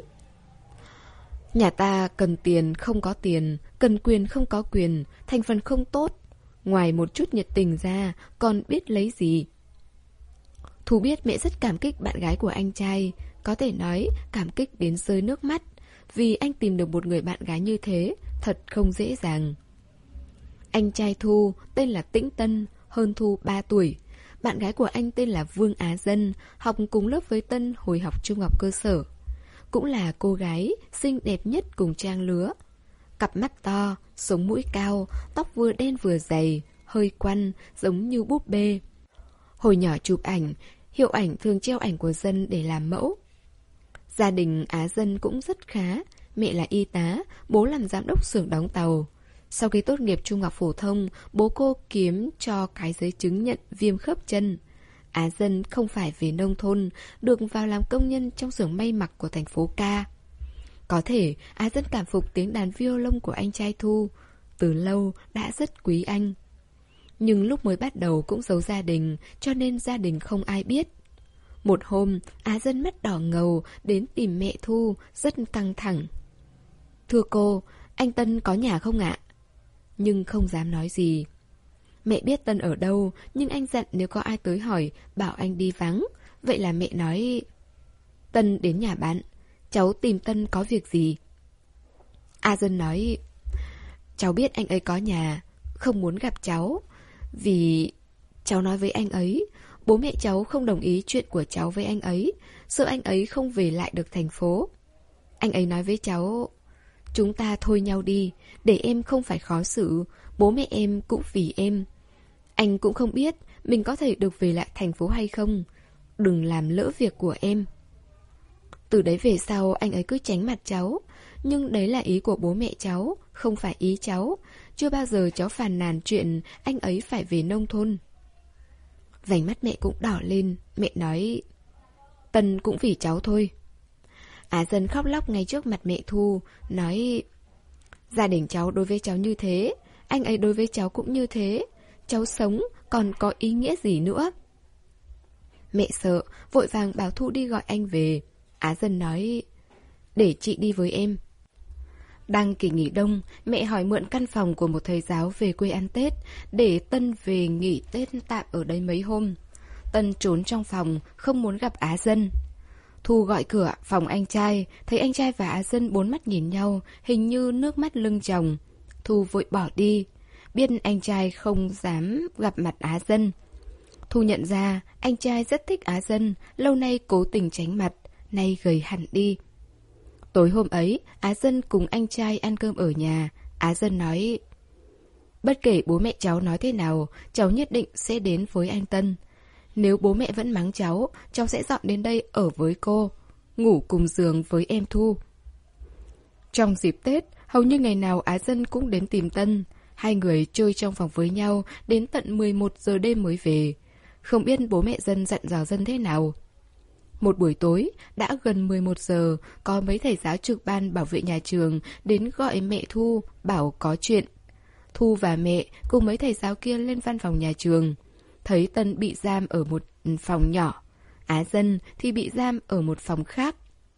nhà ta cần tiền không có tiền, cần quyền không có quyền, thành phần không tốt. Ngoài một chút nhiệt tình ra, còn biết lấy gì. Thu biết mẹ rất cảm kích bạn gái của anh trai, có thể nói cảm kích đến rơi nước mắt, vì anh tìm được một người bạn gái như thế, thật không dễ dàng. Anh trai Thu tên là Tĩnh Tân, hơn Thu ba tuổi. Bạn gái của anh tên là Vương Á Dân, học cùng lớp với Tân hồi học trung học cơ sở. cũng là cô gái xinh đẹp nhất cùng trang lứa. Cặp mắt to, sống mũi cao, tóc vừa đen vừa dày, hơi quăn, giống như búp bê. Hồi nhỏ chụp ảnh, hiệu ảnh thường treo ảnh của Dân để làm mẫu. Gia đình Á Dân cũng rất khá, mẹ là y tá, bố làm giám đốc xưởng đóng tàu. Sau khi tốt nghiệp trung học phổ thông, bố cô kiếm cho cái giấy chứng nhận viêm khớp chân. Á Dân không phải về nông thôn, được vào làm công nhân trong xưởng may mặc của thành phố Ca. Có thể Á Dân cảm phục tiếng đàn violon của anh trai Thu, từ lâu đã rất quý anh. Nhưng lúc mới bắt đầu cũng giấu gia đình, cho nên gia đình không ai biết. Một hôm, Á Dân mắt đỏ ngầu đến tìm mẹ Thu, rất căng thẳng. Thưa cô, anh Tân có nhà không ạ? Nhưng không dám nói gì. Mẹ biết Tân ở đâu, nhưng anh dặn nếu có ai tới hỏi, bảo anh đi vắng. Vậy là mẹ nói, Tân đến nhà bạn, cháu tìm Tân có việc gì? A Dân nói, cháu biết anh ấy có nhà, không muốn gặp cháu. Vì cháu nói với anh ấy, bố mẹ cháu không đồng ý chuyện của cháu với anh ấy, sợ anh ấy không về lại được thành phố. Anh ấy nói với cháu, chúng ta thôi nhau đi, để em không phải khó xử, bố mẹ em cũng vì em. Anh cũng không biết mình có thể được về lại thành phố hay không. Đừng làm lỡ việc của em. Từ đấy về sau anh ấy cứ tránh mặt cháu. Nhưng đấy là ý của bố mẹ cháu, không phải ý cháu. Chưa bao giờ cháu phàn nàn chuyện anh ấy phải về nông thôn. Vành mắt mẹ cũng đỏ lên. Mẹ nói, Tân cũng vì cháu thôi. Á Dân khóc lóc ngay trước mặt mẹ Thu, nói, gia đình cháu đối với cháu như thế, anh ấy đối với cháu cũng như thế. Cháu sống còn có ý nghĩa gì nữa? Mẹ sợ, vội vàng bảo Thu đi gọi anh về. Á Dân nói, để chị đi với em. Đang kỳ nghỉ đông, mẹ hỏi mượn căn phòng của một thầy giáo về quê ăn Tết, để Tân về nghỉ Tết tạm ở đây mấy hôm. Tân trốn trong phòng, không muốn gặp Á Dân. Thu gọi cửa phòng anh trai, thấy anh trai và Á Dân bốn mắt nhìn nhau, hình như nước mắt lưng tròng. Thu vội bỏ đi, biết anh trai không dám gặp mặt Á Dân. Thu nhận ra anh trai rất thích Á Dân, lâu nay cố tình tránh mặt, nay gầy hẳn đi. Tối hôm ấy, Á Dân cùng anh trai ăn cơm ở nhà. Á Dân nói, bất kể bố mẹ cháu nói thế nào, cháu nhất định sẽ đến với anh Tân. Nếu bố mẹ vẫn mắng cháu, cháu sẽ dọn đến đây ở với cô, ngủ cùng giường với em Thu. Trong dịp Tết, hầu như ngày nào Á Dân cũng đến tìm Tân. Hai người chơi trong phòng với nhau đến tận mười một giờ đêm mới về. Không biết bố mẹ Dân dặn dò Dân thế nào. Một buổi tối, đã gần mười một giờ, có mấy thầy giáo trực ban bảo vệ nhà trường đến gọi mẹ Thu, bảo có chuyện. Thu và mẹ cùng mấy thầy giáo kia lên văn phòng nhà trường. Thấy Tân bị giam ở một phòng nhỏ, Á Dân thì bị giam ở một phòng khác.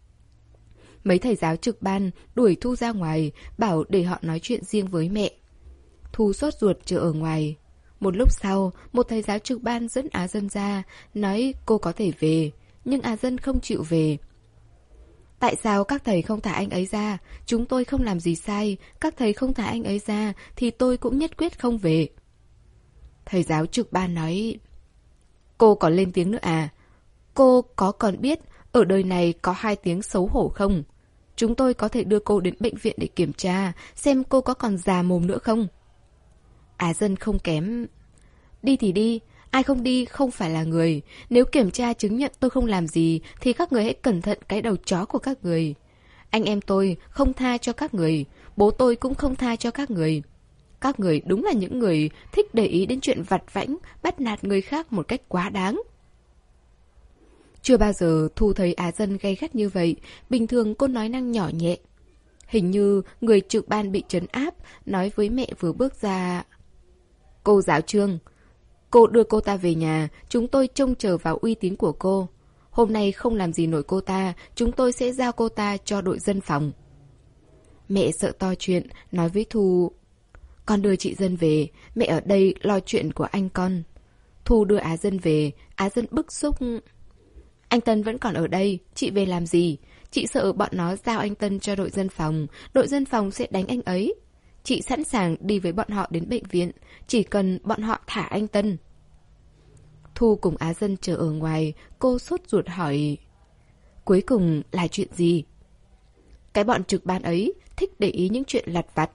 Mấy thầy giáo trực ban đuổi Thu ra ngoài, bảo để họ nói chuyện riêng với mẹ. Thu sốt ruột chờ ở ngoài. Một lúc sau, một thầy giáo trực ban dẫn Á Dân ra, nói cô có thể về, nhưng Á Dân không chịu về. Tại sao các thầy không thả anh ấy ra? Chúng tôi không làm gì sai, các thầy không thả anh ấy ra thì tôi cũng nhất quyết không về. Thầy giáo trực ban nói, cô còn lên tiếng nữa à? Cô có còn biết ở đời này có hai tiếng xấu hổ không? Chúng tôi có thể đưa cô đến bệnh viện để kiểm tra, xem cô có còn già mồm nữa không? Á Dân không kém. Đi thì đi, ai không đi không phải là người. Nếu kiểm tra chứng nhận tôi không làm gì thì các người hãy cẩn thận cái đầu chó của các người. Anh em tôi không tha cho các người, bố tôi cũng không tha cho các người. Các người đúng là những người thích để ý đến chuyện vặt vãnh, bắt nạt người khác một cách quá đáng. Chưa bao giờ Thu thấy Á Dân gay gắt như vậy. Bình thường cô nói năng nhỏ nhẹ. Hình như người trực ban bị trấn áp, nói với mẹ vừa bước ra. Cô giáo Trương, cô đưa cô ta về nhà, chúng tôi trông chờ vào uy tín của cô. Hôm nay không làm gì nổi cô ta, chúng tôi sẽ giao cô ta cho đội dân phòng. Mẹ sợ to chuyện, nói với Thu, con đưa chị Dân về, mẹ ở đây lo chuyện của anh con. Thu đưa Á Dân về, Á Dân bức xúc. Anh Tân vẫn còn ở đây, chị về làm gì? Chị sợ bọn nó giao anh Tân cho đội dân phòng, đội dân phòng sẽ đánh anh ấy. Chị sẵn sàng đi với bọn họ đến bệnh viện, chỉ cần bọn họ thả anh Tân. Thu cùng Á Dân chờ ở ngoài, cô sốt ruột hỏi, cuối cùng là chuyện gì? Cái bọn trực ban ấy thích để ý những chuyện lặt vặt.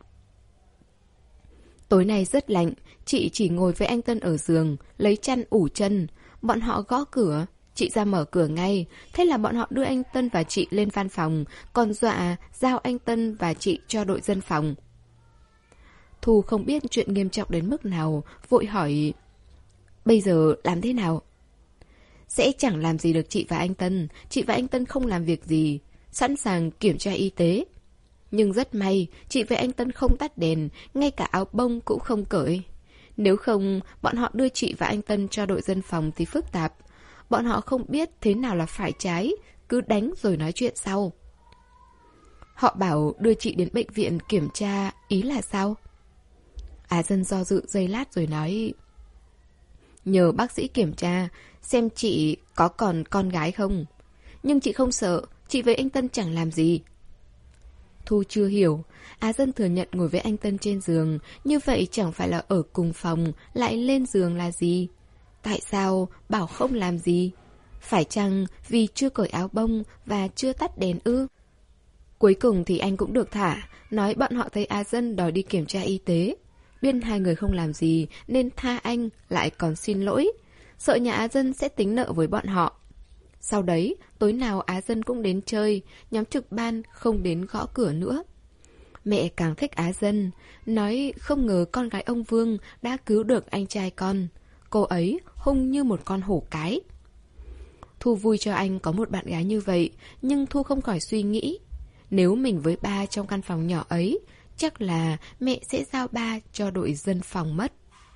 Tối nay rất lạnh, chị chỉ ngồi với anh Tân ở giường, lấy chăn ủ chân. Bọn họ gõ cửa, chị ra mở cửa ngay. Thế là bọn họ đưa anh Tân và chị lên văn phòng, còn dọa giao anh Tân và chị cho đội dân phòng. Thu không biết chuyện nghiêm trọng đến mức nào, vội hỏi: bây giờ làm thế nào? Sẽ chẳng làm gì được chị và anh Tân. Chị và anh Tân không làm việc gì, sẵn sàng kiểm tra y tế. Nhưng rất may, chị và anh Tân không tắt đèn, ngay cả áo bông cũng không cởi. Nếu không, bọn họ đưa chị và anh Tân cho đội dân phòng thì phức tạp. Bọn họ không biết thế nào là phải trái, cứ đánh rồi nói chuyện sau. Họ bảo đưa chị đến bệnh viện kiểm tra, ý là sao? Á Dân do dự giây lát rồi nói: nhờ bác sĩ kiểm tra, xem chị có còn con gái không. Nhưng chị không sợ, chị với anh Tân chẳng làm gì. Thu chưa hiểu, Á Dân thừa nhận ngồi với anh Tân trên giường, như vậy chẳng phải là ở cùng phòng, lại lên giường là gì? Tại sao bảo không làm gì? Phải chăng vì chưa cởi áo bông và chưa tắt đèn ư? Cuối cùng thì anh cũng được thả, nói bọn họ thấy Á Dân đòi đi kiểm tra y tế. Biết hai người không làm gì nên tha anh, lại còn xin lỗi, sợ nhà Á Dân sẽ tính nợ với bọn họ. Sau đấy, tối nào Á Dân cũng đến chơi, nhóm trực ban không đến gõ cửa nữa. Mẹ càng thích Á Dân, nói không ngờ con gái ông Vương đã cứu được anh trai con. Cô ấy hung như một con hổ cái. Thu vui cho anh có một bạn gái như vậy, nhưng Thu không khỏi suy nghĩ. Nếu mình với ba trong căn phòng nhỏ ấy, chắc là mẹ sẽ giao ba cho đội dân phòng mất.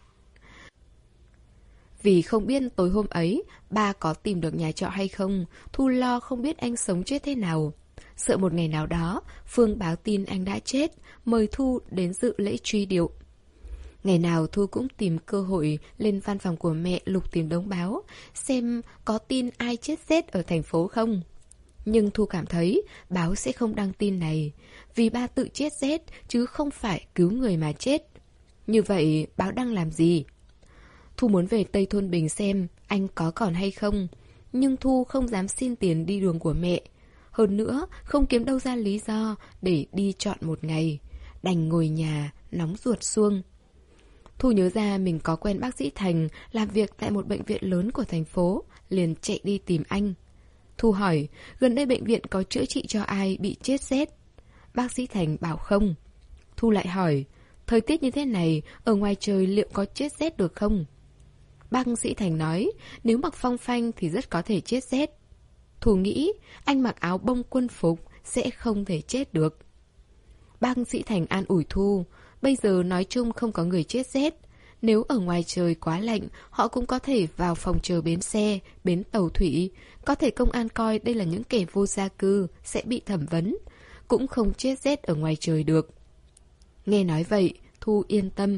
Vì không biết tối hôm ấy ba có tìm được nhà trọ hay không, Thu lo không biết anh sống chết thế nào. Sợ một ngày nào đó Phương báo tin anh đã chết, mời Thu đến dự lễ truy điệu. Ngày nào Thu cũng tìm cơ hội lên văn phòng của mẹ lục tìm đống báo, xem có tin ai chết rét ở thành phố không. Nhưng Thu cảm thấy báo sẽ không đăng tin này, vì ba tự chết rét chứ không phải cứu người mà chết. Như vậy báo đăng làm gì? Thu muốn về Tây Thôn Bình xem anh có còn hay không, nhưng Thu không dám xin tiền đi đường của mẹ. Hơn nữa, không kiếm đâu ra lý do để đi trọn một ngày, đành ngồi nhà, nóng ruột xuông. Thu nhớ ra mình có quen bác sĩ Thành làm việc tại một bệnh viện lớn của thành phố, liền chạy đi tìm anh. Thu hỏi, gần đây bệnh viện có chữa trị cho ai bị chết rét? Bác sĩ Thành bảo không. Thu lại hỏi, thời tiết như thế này, ở ngoài trời liệu có chết rét được không? Bác sĩ Thành nói, nếu mặc phong phanh thì rất có thể chết rét. Thu nghĩ, anh mặc áo bông quân phục sẽ không thể chết được. Bác sĩ Thành an ủi Thu, bây giờ nói chung không có người chết rét. Nếu ở ngoài trời quá lạnh, họ cũng có thể vào phòng chờ bến xe, bến tàu thủy. Có thể công an coi đây là những kẻ vô gia cư, sẽ bị thẩm vấn. Cũng không chết rét ở ngoài trời được. Nghe nói vậy, Thu yên tâm.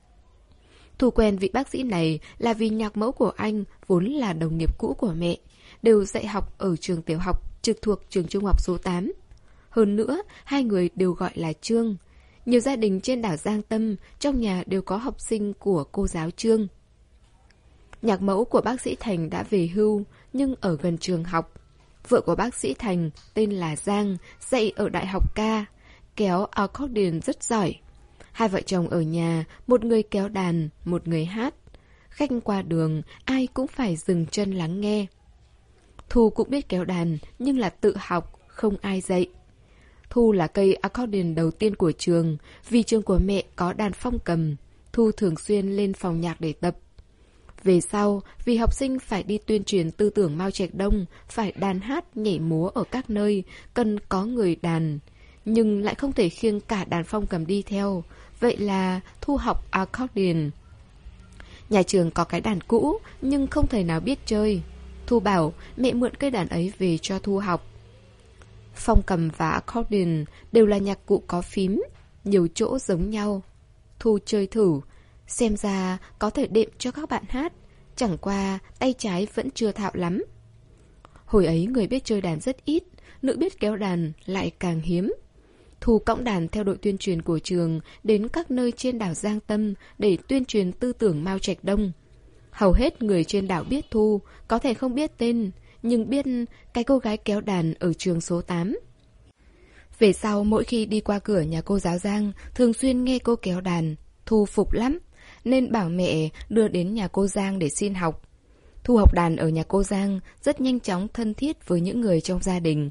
Thu quen vị bác sĩ này là vì nhạc mẫu của anh vốn là đồng nghiệp cũ của mẹ, đều dạy học ở trường tiểu học trực thuộc trường trung học số tám. Hơn nữa, hai người đều gọi là Trương. Nhiều gia đình trên đảo Giang Tâm trong nhà đều có học sinh của cô giáo Trương. Nhạc mẫu của bác sĩ Thành đã về hưu nhưng ở gần trường học. Vợ của bác sĩ Thành tên là Giang, dạy ở đại học ca, kéo accordion rất giỏi. Hai vợ chồng ở nhà, một người kéo đàn, một người hát. Khách qua đường, ai cũng phải dừng chân lắng nghe. Thu cũng biết kéo đàn, nhưng là tự học, không ai dạy. Thu là cây accordion đầu tiên của trường, vì trường của mẹ có đàn phong cầm. Thu thường xuyên lên phòng nhạc để tập. Về sau, vì học sinh phải đi tuyên truyền tư tưởng Mao Trạch Đông, phải đàn hát, nhảy múa ở các nơi, cần có người đàn. Nhưng lại không thể khiêng cả đàn phong cầm đi theo. Vậy là Thu học accordion. Nhà trường có cái đàn cũ, nhưng không thể nào biết chơi. Thu bảo mẹ mượn cây đàn ấy về cho Thu học. Phong cầm và accordion đều là nhạc cụ có phím, nhiều chỗ giống nhau. Thu chơi thử, xem ra có thể đệm cho các bạn hát, chẳng qua tay trái vẫn chưa thạo lắm. Hồi ấy người biết chơi đàn rất ít, nữ biết kéo đàn lại càng hiếm. Thu cõng đàn theo đội tuyên truyền của trường đến các nơi trên đảo Giang Tâm để tuyên truyền tư tưởng Mao Trạch Đông. Hầu hết người trên đảo biết Thu, có thể không biết tên, nhưng biết cái cô gái kéo đàn ở trường số tám. Về sau mỗi khi đi qua cửa nhà cô giáo Giang, thường xuyên nghe cô kéo đàn. Thu phục lắm, nên bảo mẹ đưa đến nhà cô Giang để xin học. Thu học đàn ở nhà cô Giang, rất nhanh chóng thân thiết với những người trong gia đình.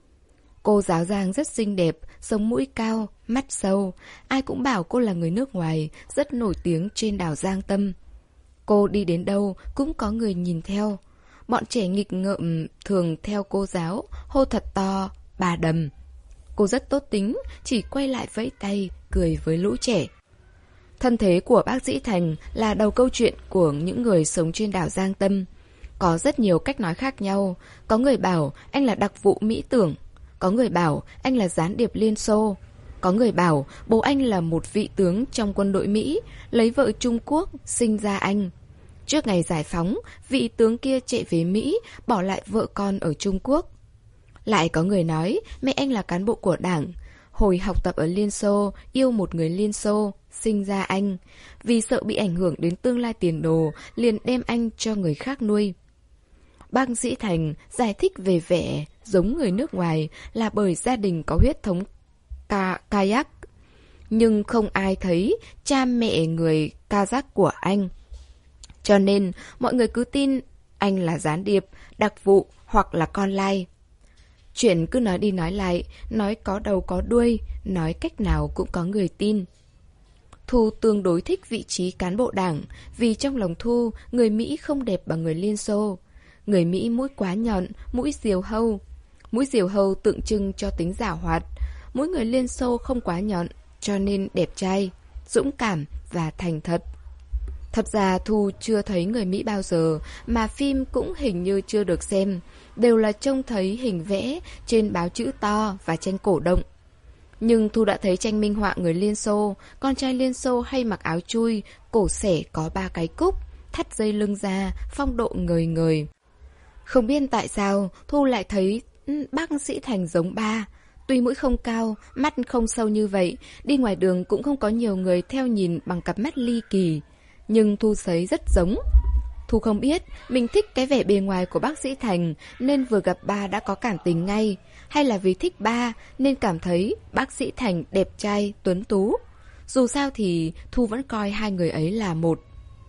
Cô giáo Giang rất xinh đẹp, sống mũi cao, mắt sâu. Ai cũng bảo cô là người nước ngoài, rất nổi tiếng trên đảo Giang Tâm. Cô đi đến đâu cũng có người nhìn theo. Bọn trẻ nghịch ngợm thường theo cô giáo, hô thật to, bà Đầm. Cô rất tốt tính, chỉ quay lại vẫy tay, cười với lũ trẻ. Thân thế của bác Dĩ Thành là đầu câu chuyện của những người sống trên đảo Giang Tâm. Có rất nhiều cách nói khác nhau. Có người bảo anh là đặc vụ Mỹ tưởng. Có người bảo anh là gián điệp Liên Xô. Có người bảo bố anh là một vị tướng trong quân đội Mỹ, lấy vợ Trung Quốc, sinh ra anh. Trước ngày giải phóng, vị tướng kia chạy về Mỹ, bỏ lại vợ con ở Trung Quốc. Lại có người nói mẹ anh là cán bộ của đảng. Hồi học tập ở Liên Xô, yêu một người Liên Xô, sinh ra anh. Vì sợ bị ảnh hưởng đến tương lai tiền đồ, liền đem anh cho người khác nuôi. Bác Dĩ Thành giải thích về vẻ giống người nước ngoài là bởi gia đình có huyết thống Ka Kayak. Nhưng không ai thấy cha mẹ người Kazakh của anh. Cho nên mọi người cứ tin anh là gián điệp, đặc vụ hoặc là con lai. Chuyện cứ nói đi nói lại, nói có đầu có đuôi, nói cách nào cũng có người tin. Thu tương đối thích vị trí cán bộ đảng, vì trong lòng Thu, người Mỹ không đẹp bằng người Liên Xô. Người Mỹ mũi quá nhọn, mũi diều hâu. Mũi diều hâu tượng trưng cho tính giảo hoạt. Mũi người Liên Xô không quá nhọn, cho nên đẹp trai, dũng cảm và thành thật. Thật ra Thu chưa thấy người Mỹ bao giờ, mà phim cũng hình như chưa được xem. Đều là trông thấy hình vẽ trên báo chữ to và tranh cổ động. Nhưng Thu đã thấy tranh minh họa người Liên Xô. Con trai Liên Xô hay mặc áo chui, cổ xẻ có ba cái cúc, thắt dây lưng ra, phong độ ngời ngời. Không biết tại sao Thu lại thấy bác Dĩ Thành giống ba. Tuy mũi không cao, mắt không sâu như vậy, đi ngoài đường cũng không có nhiều người theo nhìn bằng cặp mắt ly kỳ. Nhưng Thu thấy rất giống. Thu không biết mình thích cái vẻ bề ngoài của bác Dĩ Thành nên vừa gặp ba đã có cảm tình ngay, hay là vì thích ba nên cảm thấy bác Dĩ Thành đẹp trai, tuấn tú. Dù sao thì Thu vẫn coi hai người ấy là một.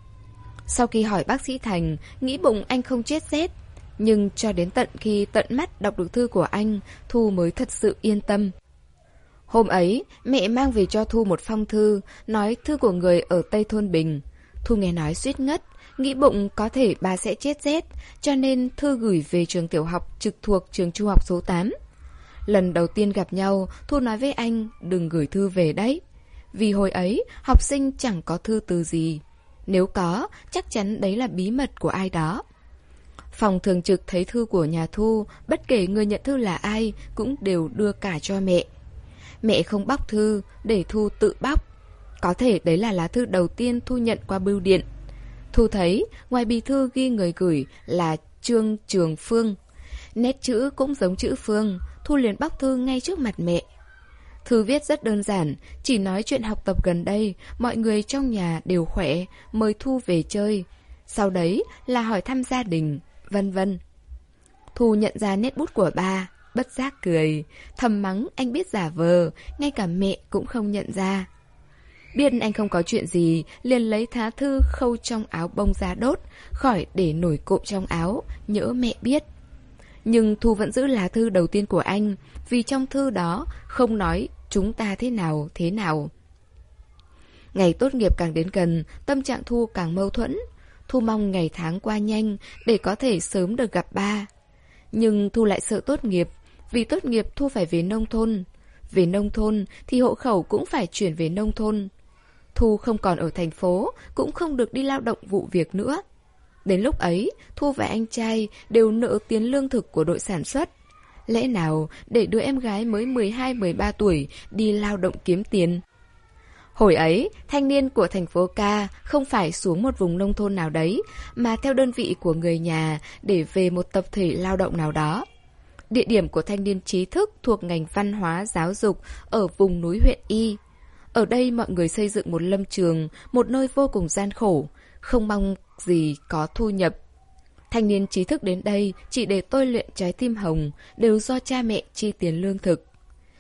Sau khi hỏi bác Dĩ Thành, nghĩ bụng anh không chết rét. Nhưng cho đến tận khi tận mắt đọc được thư của anh, Thu mới thật sự yên tâm. Hôm ấy, mẹ mang về cho Thu một phong thư, nói thư của người ở Tây Thôn Bình. Thu nghe nói suýt ngất, nghĩ bụng có thể bà sẽ chết rét, cho nên thư gửi về trường tiểu học trực thuộc trường trung học số tám. Lần đầu tiên gặp nhau, Thu nói với anh đừng gửi thư về đấy. Vì hồi ấy, học sinh chẳng có thư từ gì. Nếu có, chắc chắn đấy là bí mật của ai đó. Phòng thường trực thấy thư của nhà Thu, bất kể người nhận thư là ai, cũng đều đưa cả cho mẹ. Mẹ không bóc thư, để Thu tự bóc. Có thể đấy là lá thư đầu tiên Thu nhận qua bưu điện. Thu thấy, ngoài bì thư ghi người gửi là Trương Trường Phương. Nét chữ cũng giống chữ Phương, Thu liền bóc thư ngay trước mặt mẹ. Thư viết rất đơn giản, chỉ nói chuyện học tập gần đây, mọi người trong nhà đều khỏe, mời Thu về chơi. Sau đấy là hỏi thăm gia đình, vân vân. Thu nhận ra nét bút của ba, bất giác cười, thầm mắng anh biết giả vờ, ngay cả mẹ cũng không nhận ra. Biết anh không có chuyện gì, liền lấy thá thư khâu trong áo bông ra đốt, khỏi để nổi cộm trong áo, nhỡ mẹ biết. Nhưng Thu vẫn giữ lá thư đầu tiên của anh, vì trong thư đó không nói chúng ta thế nào thế nào. Ngày tốt nghiệp càng đến gần, tâm trạng Thu càng mâu thuẫn. Thu mong ngày tháng qua nhanh để có thể sớm được gặp ba. Nhưng Thu lại sợ tốt nghiệp, vì tốt nghiệp Thu phải về nông thôn. Về nông thôn thì hộ khẩu cũng phải chuyển về nông thôn. Thu không còn ở thành phố, cũng không được đi lao động vụ việc nữa. Đến lúc ấy, Thu và anh trai đều nợ tiền lương thực của đội sản xuất. Lẽ nào để đứa em gái mới mười hai mười ba tuổi đi lao động kiếm tiền? Hồi ấy, thanh niên của thành phố Ca không phải xuống một vùng nông thôn nào đấy, mà theo đơn vị của người nhà để về một tập thể lao động nào đó. Địa điểm của thanh niên trí thức thuộc ngành văn hóa giáo dục ở vùng núi huyện Y. Ở đây mọi người xây dựng một lâm trường, một nơi vô cùng gian khổ, không mong gì có thu nhập. Thanh niên trí thức đến đây chỉ để tôi luyện trái tim hồng, đều do cha mẹ chi tiền lương thực.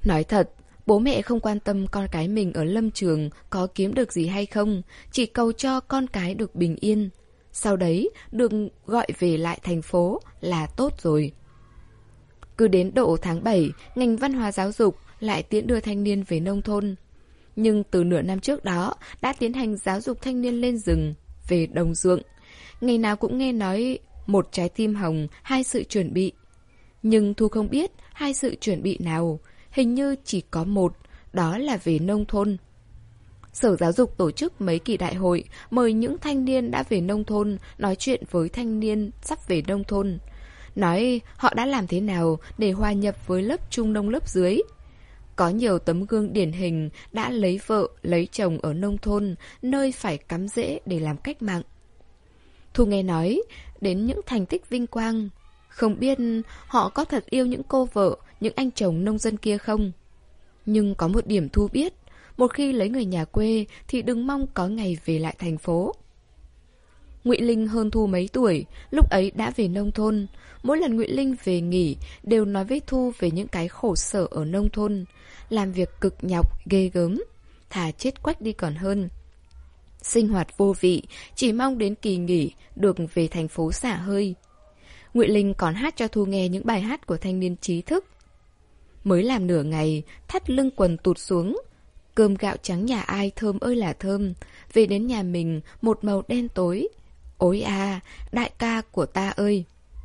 Nói thật, bố mẹ không quan tâm con cái mình ở lâm trường có kiếm được gì hay không, chỉ cầu cho con cái được bình yên. Sau đấy, được gọi về lại thành phố là tốt rồi. Cứ đến độ tháng bảy, ngành văn hóa giáo dục lại tiễn đưa thanh niên về nông thôn. Nhưng từ nửa năm trước đó đã tiến hành giáo dục thanh niên lên rừng, về đồng ruộng. Ngày nào cũng nghe nói một trái tim hồng, hai sự chuẩn bị. Nhưng Thu không biết hai sự chuẩn bị nào, hình như chỉ có một, đó là về nông thôn. Sở Giáo dục tổ chức mấy kỳ đại hội, mời những thanh niên đã về nông thôn nói chuyện với thanh niên sắp về nông thôn. Nói họ đã làm thế nào để hòa nhập với lớp trung nông lớp dưới. Có nhiều tấm gương điển hình đã lấy vợ, lấy chồng ở nông thôn, nơi phải cắm rễ để làm cách mạng. Thu nghe nói đến những thành tích vinh quang. Không biết họ có thật yêu những cô vợ, những anh chồng nông dân kia không? Nhưng có một điểm Thu biết, một khi lấy người nhà quê thì đừng mong có ngày về lại thành phố. Ngụy Linh hơn Thu mấy tuổi, lúc ấy đã về nông thôn. Mỗi lần Ngụy Linh về nghỉ đều nói với Thu về những cái khổ sở ở nông thôn, làm việc cực nhọc, ghê gớm, thà chết quách đi còn hơn. Sinh hoạt vô vị, chỉ mong đến kỳ nghỉ được về thành phố xả hơi. Ngụy Linh còn hát cho Thu nghe những bài hát của thanh niên trí thức. Mới làm nửa ngày, thắt lưng quần tụt xuống. Cơm gạo trắng nhà ai thơm ơi là thơm, về đến nhà mình một màu đen tối. Ôi à, đại ca của ta ơi!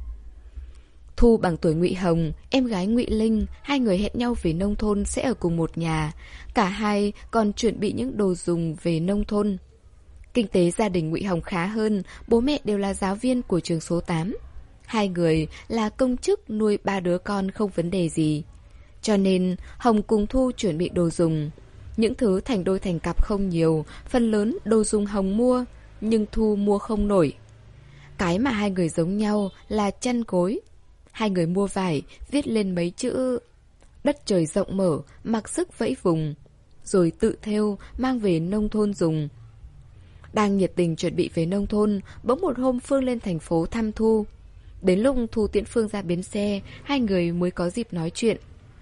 Thu bằng tuổi Ngụy Hồng, em gái Ngụy Linh, hai người hẹn nhau về nông thôn sẽ ở cùng một nhà. Cả hai còn chuẩn bị những đồ dùng về nông thôn. Kinh tế gia đình Ngụy Hồng khá hơn, bố mẹ đều là giáo viên của trường số tám. Hai người là công chức nuôi ba đứa con không vấn đề gì. Cho nên Hồng cùng Thu chuẩn bị đồ dùng. Những thứ thành đôi thành cặp không nhiều, phần lớn đồ dùng Hồng mua, nhưng Thu mua không nổi. Cái mà hai người giống nhau là chăn gối. Hai người mua vải, viết lên mấy chữ đất trời rộng mở, mặc sức vẫy vùng, rồi tự thêu mang về nông thôn dùng. Đang nhiệt tình chuẩn bị về nông thôn, bỗng một hôm Phương lên thành phố thăm Thu. Đến lúc Thu tiễn Phương ra bến xe, hai người mới có dịp nói chuyện.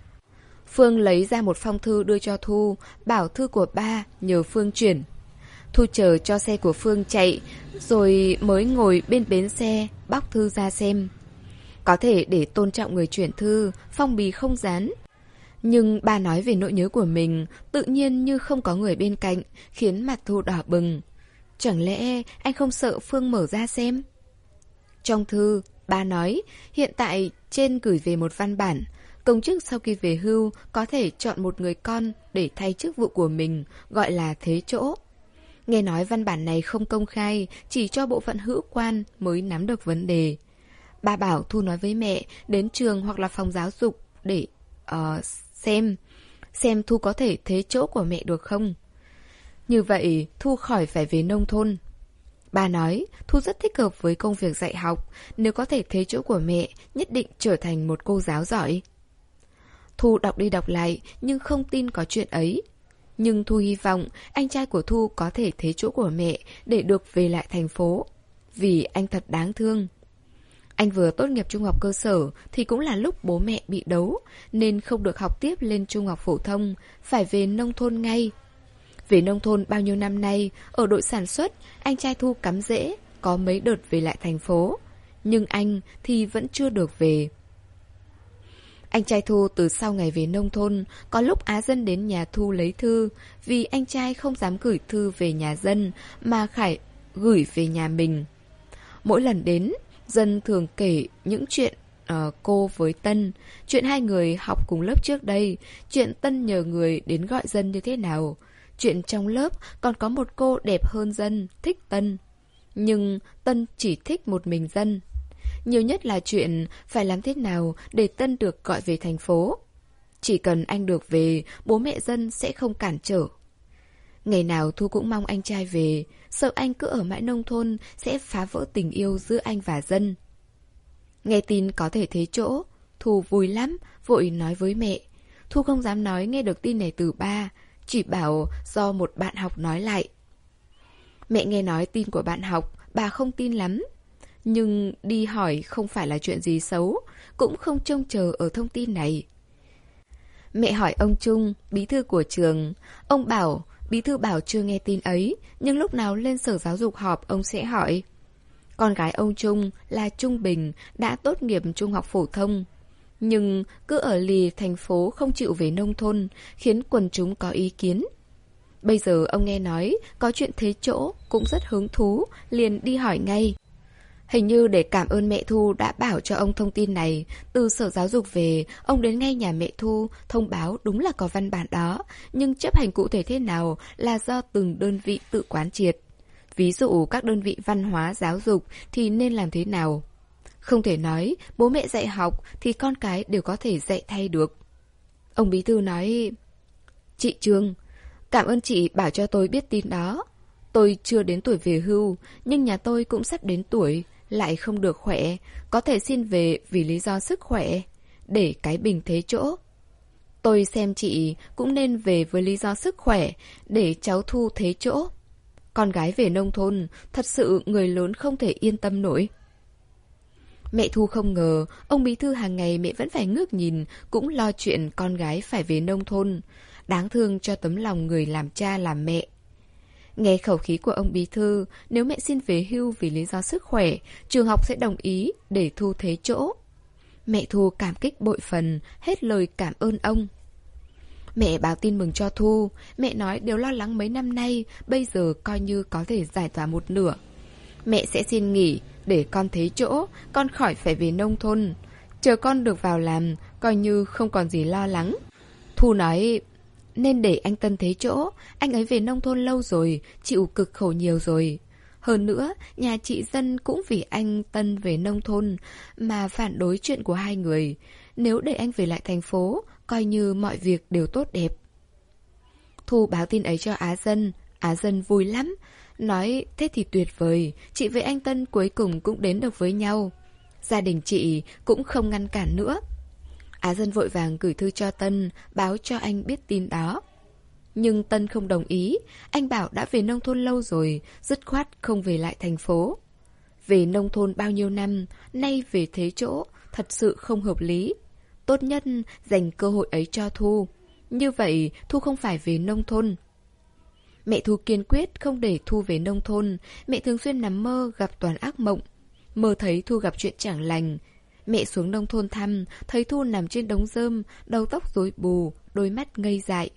Phương lấy ra một phong thư đưa cho Thu, bảo thư của ba, nhờ Phương chuyển. Thu chờ cho xe của Phương chạy, rồi mới ngồi bên bến xe, bóc thư ra xem. Có thể để tôn trọng người chuyển thư, phong bì không dán. Nhưng ba nói về nỗi nhớ của mình, tự nhiên như không có người bên cạnh, khiến mặt Thu đỏ bừng. Chẳng lẽ anh không sợ Phương mở ra xem? Trong thư, ba nói, hiện tại trên gửi về một văn bản. Công chức sau khi về hưu có thể chọn một người con để thay chức vụ của mình, gọi là thế chỗ. Nghe nói văn bản này không công khai, chỉ cho bộ phận hữu quan mới nắm được vấn đề. Ba bảo Thu nói với mẹ đến trường hoặc là phòng giáo dục để uh, xem, xem Thu có thể thế chỗ của mẹ được không. Như vậy Thu khỏi phải về nông thôn. Ba nói Thu rất thích hợp với công việc dạy học, nếu có thể thế chỗ của mẹ, nhất định trở thành một cô giáo giỏi. Thu đọc đi đọc lại nhưng không tin có chuyện ấy. Nhưng Thu hy vọng anh trai của Thu có thể thế chỗ của mẹ để được về lại thành phố. Vì anh thật đáng thương. Anh vừa tốt nghiệp trung học cơ sở thì cũng là lúc bố mẹ bị đấu, nên không được học tiếp lên trung học phổ thông, phải về nông thôn ngay. Về nông thôn bao nhiêu năm nay, ở đội sản xuất, anh trai Thu cắm rễ, có mấy đợt về lại thành phố. Nhưng anh thì vẫn chưa được về. Anh trai Thu từ sau ngày về nông thôn, có lúc Á Dân đến nhà Thu lấy thư, vì anh trai không dám gửi thư về nhà Dân, mà phải gửi về nhà mình. Mỗi lần đến, Dân thường kể những chuyện uh, cô với Tân, chuyện hai người học cùng lớp trước đây, chuyện Tân nhờ người đến gọi Dân như thế nào, chuyện trong lớp còn có một cô đẹp hơn Dân, thích Tân. Nhưng Tân chỉ thích một mình Dân. Nhiều nhất là chuyện phải làm thế nào để Tân được gọi về thành phố. Chỉ cần anh được về, bố mẹ Dân sẽ không cản trở. Ngày nào Thu cũng mong anh trai về, sợ anh cứ ở mãi nông thôn sẽ phá vỡ tình yêu giữa anh và Dân. Nghe tin có thể thế chỗ, Thu vui lắm, vội nói với mẹ. Thu không dám nói nghe được tin này từ ba, chỉ bảo do một bạn học nói lại. Mẹ nghe nói tin của bạn học, bà không tin lắm. Nhưng đi hỏi không phải là chuyện gì xấu, cũng không trông chờ ở thông tin này. Mẹ hỏi ông Trung, bí thư của trường. Ông bảo, bí thư bảo chưa nghe tin ấy, nhưng lúc nào lên sở giáo dục họp ông sẽ hỏi. Con gái ông Trung là Trung Bình, đã tốt nghiệp trung học phổ thông. Nhưng cứ ở lì thành phố không chịu về nông thôn, khiến quần chúng có ý kiến. Bây giờ ông nghe nói có chuyện thế chỗ, cũng rất hứng thú, liền đi hỏi ngay. Hình như để cảm ơn mẹ Thu đã bảo cho ông thông tin này, từ sở giáo dục về, ông đến ngay nhà mẹ Thu, thông báo đúng là có văn bản đó, nhưng chấp hành cụ thể thế nào là do từng đơn vị tự quán triệt. Ví dụ các đơn vị văn hóa, giáo dục thì nên làm thế nào. Không thể nói bố mẹ dạy học thì con cái đều có thể dạy thay được. Ông bí thư nói, chị Trương, cảm ơn chị bảo cho tôi biết tin đó. Tôi chưa đến tuổi về hưu, nhưng nhà tôi cũng sắp đến tuổi, lại không được khỏe, có thể xin về vì lý do sức khỏe, để cái bình thế chỗ. Tôi xem chị cũng nên về với lý do sức khỏe, để cháu Thu thế chỗ. Con gái về nông thôn, thật sự người lớn không thể yên tâm nổi. Mẹ Thu không ngờ, ông bí thư hàng ngày mẹ vẫn phải ngước nhìn, cũng lo chuyện con gái phải về nông thôn. Đáng thương cho tấm lòng người làm cha làm mẹ. Nghe khẩu khí của ông bí thư, nếu mẹ xin về hưu vì lý do sức khỏe, trường học sẽ đồng ý để Thu thế chỗ. Mẹ Thu cảm kích bội phần, hết lời cảm ơn ông. Mẹ báo tin mừng cho Thu, mẹ nói điều lo lắng mấy năm nay, bây giờ coi như có thể giải tỏa một nửa. Mẹ sẽ xin nghỉ, để con thế chỗ, con khỏi phải về nông thôn. Chờ con được vào làm, coi như không còn gì lo lắng. Thu nói, nên để anh Tân thế chỗ, anh ấy về nông thôn lâu rồi, chịu cực khổ nhiều rồi. Hơn nữa, nhà chị Dân cũng vì anh Tân về nông thôn mà phản đối chuyện của hai người. Nếu để anh về lại thành phố, coi như mọi việc đều tốt đẹp. Thu báo tin ấy cho Á Dân, Á Dân vui lắm. Nói thế thì tuyệt vời, chị với anh Tân cuối cùng cũng đến được với nhau. Gia đình chị cũng không ngăn cản nữa. Á Dân vội vàng gửi thư cho Tân, báo cho anh biết tin đó. Nhưng Tân không đồng ý, anh bảo đã về nông thôn lâu rồi, dứt khoát không về lại thành phố. Về nông thôn bao nhiêu năm, nay về thế chỗ, thật sự không hợp lý. Tốt nhất dành cơ hội ấy cho Thu. Như vậy Thu không phải về nông thôn. Mẹ Thu kiên quyết không để Thu về nông thôn. Mẹ thường xuyên nằm mơ gặp toàn ác mộng. Mơ thấy Thu gặp chuyện chẳng lành. Mẹ xuống nông thôn thăm, thấy Thu nằm trên đống rơm, đầu tóc rối bù, đôi mắt ngây dại.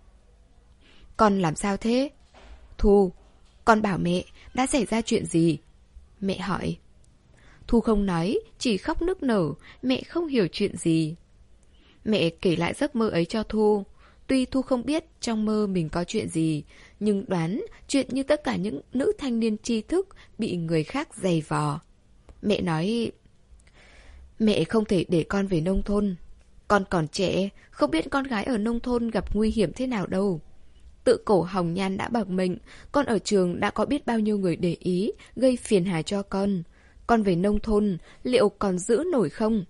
Con làm sao thế? Thu, con bảo mẹ, đã xảy ra chuyện gì? Mẹ hỏi. Thu không nói, chỉ khóc nức nở, mẹ không hiểu chuyện gì. Mẹ kể lại giấc mơ ấy cho Thu. Tuy Thu không biết trong mơ mình có chuyện gì, nhưng đoán chuyện như tất cả những nữ thanh niên tri thức bị người khác giày vò. Mẹ nói, mẹ không thể để con về nông thôn. Con còn trẻ, không biết con gái ở nông thôn gặp nguy hiểm thế nào đâu. Tự cổ hồng nhan đã bạc mệnh, con ở trường đã có biết bao nhiêu người để ý, gây phiền hà cho con. Con về nông thôn, liệu còn giữ nổi không?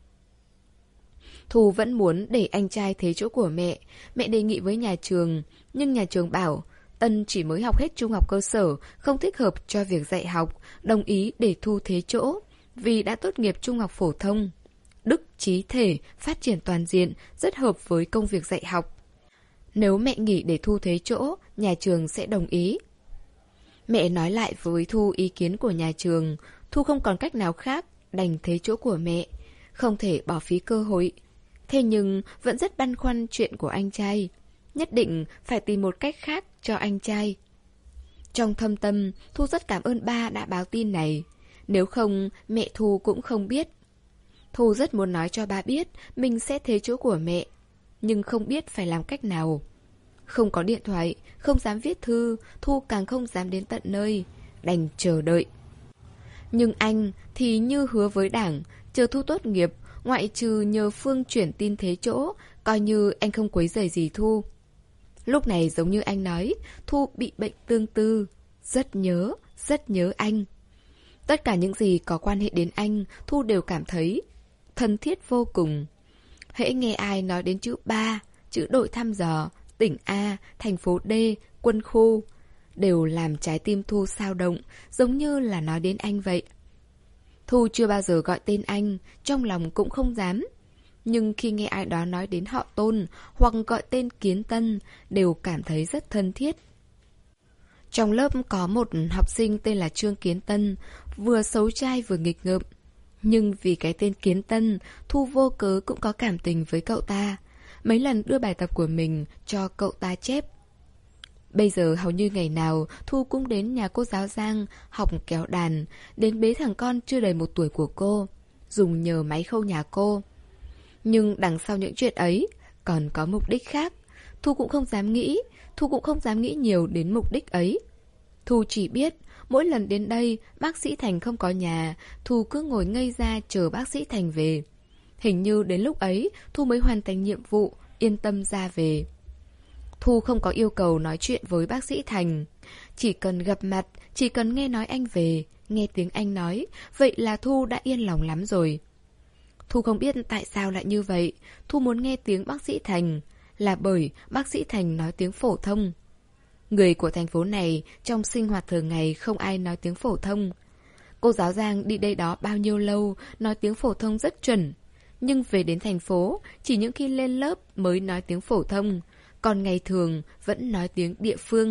Thu vẫn muốn để anh trai thế chỗ của mẹ. Mẹ đề nghị với nhà trường, nhưng nhà trường bảo Tân chỉ mới học hết trung học cơ sở, không thích hợp cho việc dạy học, đồng ý để Thu thế chỗ, vì đã tốt nghiệp trung học phổ thông. Đức, trí thể, phát triển toàn diện, rất hợp với công việc dạy học. Nếu mẹ nghỉ để Thu thế chỗ, nhà trường sẽ đồng ý. Mẹ nói lại với Thu ý kiến của nhà trường. Thu không còn cách nào khác, đành thế chỗ của mẹ. Không thể bỏ phí cơ hội. Thế nhưng vẫn rất băn khoăn chuyện của anh trai. Nhất định phải tìm một cách khác cho anh trai. Trong thâm tâm, Thu rất cảm ơn ba đã báo tin này. Nếu không, mẹ Thu cũng không biết. Thu rất muốn nói cho ba biết mình sẽ thế chỗ của mẹ, nhưng không biết phải làm cách nào. Không có điện thoại, không dám viết thư, Thu càng không dám đến tận nơi, đành chờ đợi. Nhưng anh thì như hứa với Đảng, chờ Thu tốt nghiệp, ngoại trừ nhờ Phương chuyển tin thế chỗ, coi như anh không quấy rầy gì Thu. Lúc này giống như anh nói, Thu bị bệnh tương tư, rất nhớ, rất nhớ anh. Tất cả những gì có quan hệ đến anh, Thu đều cảm thấy thân thiết vô cùng. Hễ nghe ai nói đến chữ ba, chữ đội thăm dò, tỉnh A, thành phố D, quân khu, đều làm trái tim Thu xao động, giống như là nói đến anh vậy. Thu chưa bao giờ gọi tên anh, trong lòng cũng không dám. Nhưng khi nghe ai đó nói đến họ Tôn hoặc gọi tên Kiến Tân, đều cảm thấy rất thân thiết. Trong lớp có một học sinh tên là Trương Kiến Tân, vừa xấu trai vừa nghịch ngợm. Nhưng vì cái tên Kiến Tân, Thu vô cớ cũng có cảm tình với cậu ta. Mấy lần đưa bài tập của mình cho cậu ta chép. Bây giờ hầu như ngày nào Thu cũng đến nhà cô giáo Giang học kéo đàn, đến bế thằng con chưa đầy một tuổi của cô, dùng nhờ máy khâu nhà cô. Nhưng đằng sau những chuyện ấy còn có mục đích khác. Thu cũng không dám nghĩ, Thu cũng không dám nghĩ nhiều đến mục đích ấy. Thu chỉ biết mỗi lần đến đây bác sĩ Thành không có nhà, Thu cứ ngồi ngây ra chờ bác sĩ Thành về. Hình như đến lúc ấy Thu mới hoàn thành nhiệm vụ, yên tâm ra về. Thu không có yêu cầu nói chuyện với bác sĩ Thành. Chỉ cần gặp mặt, chỉ cần nghe nói anh về, nghe tiếng anh nói, vậy là Thu đã yên lòng lắm rồi. Thu không biết tại sao lại như vậy. Thu muốn nghe tiếng bác sĩ Thành, là bởi bác sĩ Thành nói tiếng phổ thông. Người của thành phố này trong sinh hoạt thường ngày không ai nói tiếng phổ thông. Cô giáo Giang đi đây đó bao nhiêu lâu, nói tiếng phổ thông rất chuẩn. Nhưng về đến thành phố, chỉ những khi lên lớp mới nói tiếng phổ thông, còn ngày thường vẫn nói tiếng địa phương.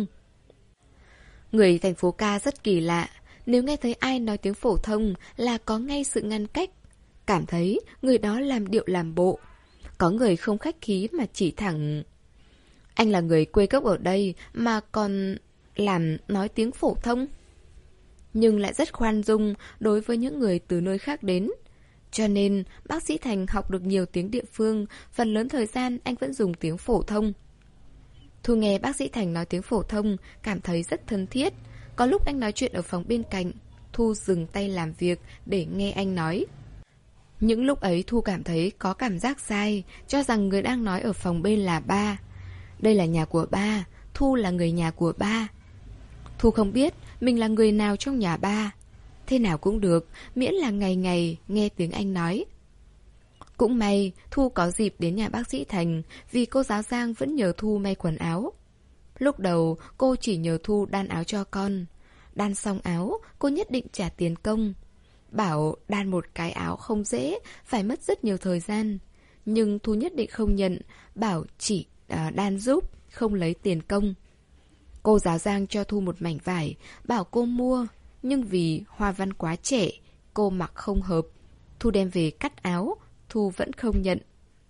Người thành phố ca rất kỳ lạ, nếu nghe thấy ai nói tiếng phổ thông là có ngay sự ngăn cách, cảm thấy người đó làm điệu làm bộ. Có người không khách khí mà chỉ thẳng: anh là người quê gốc ở đây mà còn làm nói tiếng phổ thông. Nhưng lại rất khoan dung đối với những người từ nơi khác đến. Cho nên bác sĩ Thành học được nhiều tiếng địa phương, phần lớn thời gian anh vẫn dùng tiếng phổ thông. Thu nghe bác sĩ Thành nói tiếng phổ thông, cảm thấy rất thân thiết. Có lúc anh nói chuyện ở phòng bên cạnh, Thu dừng tay làm việc để nghe anh nói. Những lúc ấy Thu cảm thấy có cảm giác sai, cho rằng người đang nói ở phòng bên là ba. Đây là nhà của ba, Thu là người nhà của ba. Thu không biết mình là người nào trong nhà ba. Thế nào cũng được, miễn là ngày ngày nghe tiếng anh nói. Cũng may Thu có dịp đến nhà bác sĩ Thành, vì cô giáo Giang vẫn nhờ Thu may quần áo. Lúc đầu cô chỉ nhờ Thu đan áo cho con. Đan xong áo, cô nhất định trả tiền công. Bảo đan một cái áo không dễ, phải mất rất nhiều thời gian. Nhưng Thu nhất định không nhận, bảo chỉ à, đan giúp, không lấy tiền công. Cô giáo Giang cho Thu một mảnh vải, bảo cô mua. Nhưng vì hoa văn quá trẻ, cô mặc không hợp. Thu đem về cắt áo, Thu vẫn không nhận.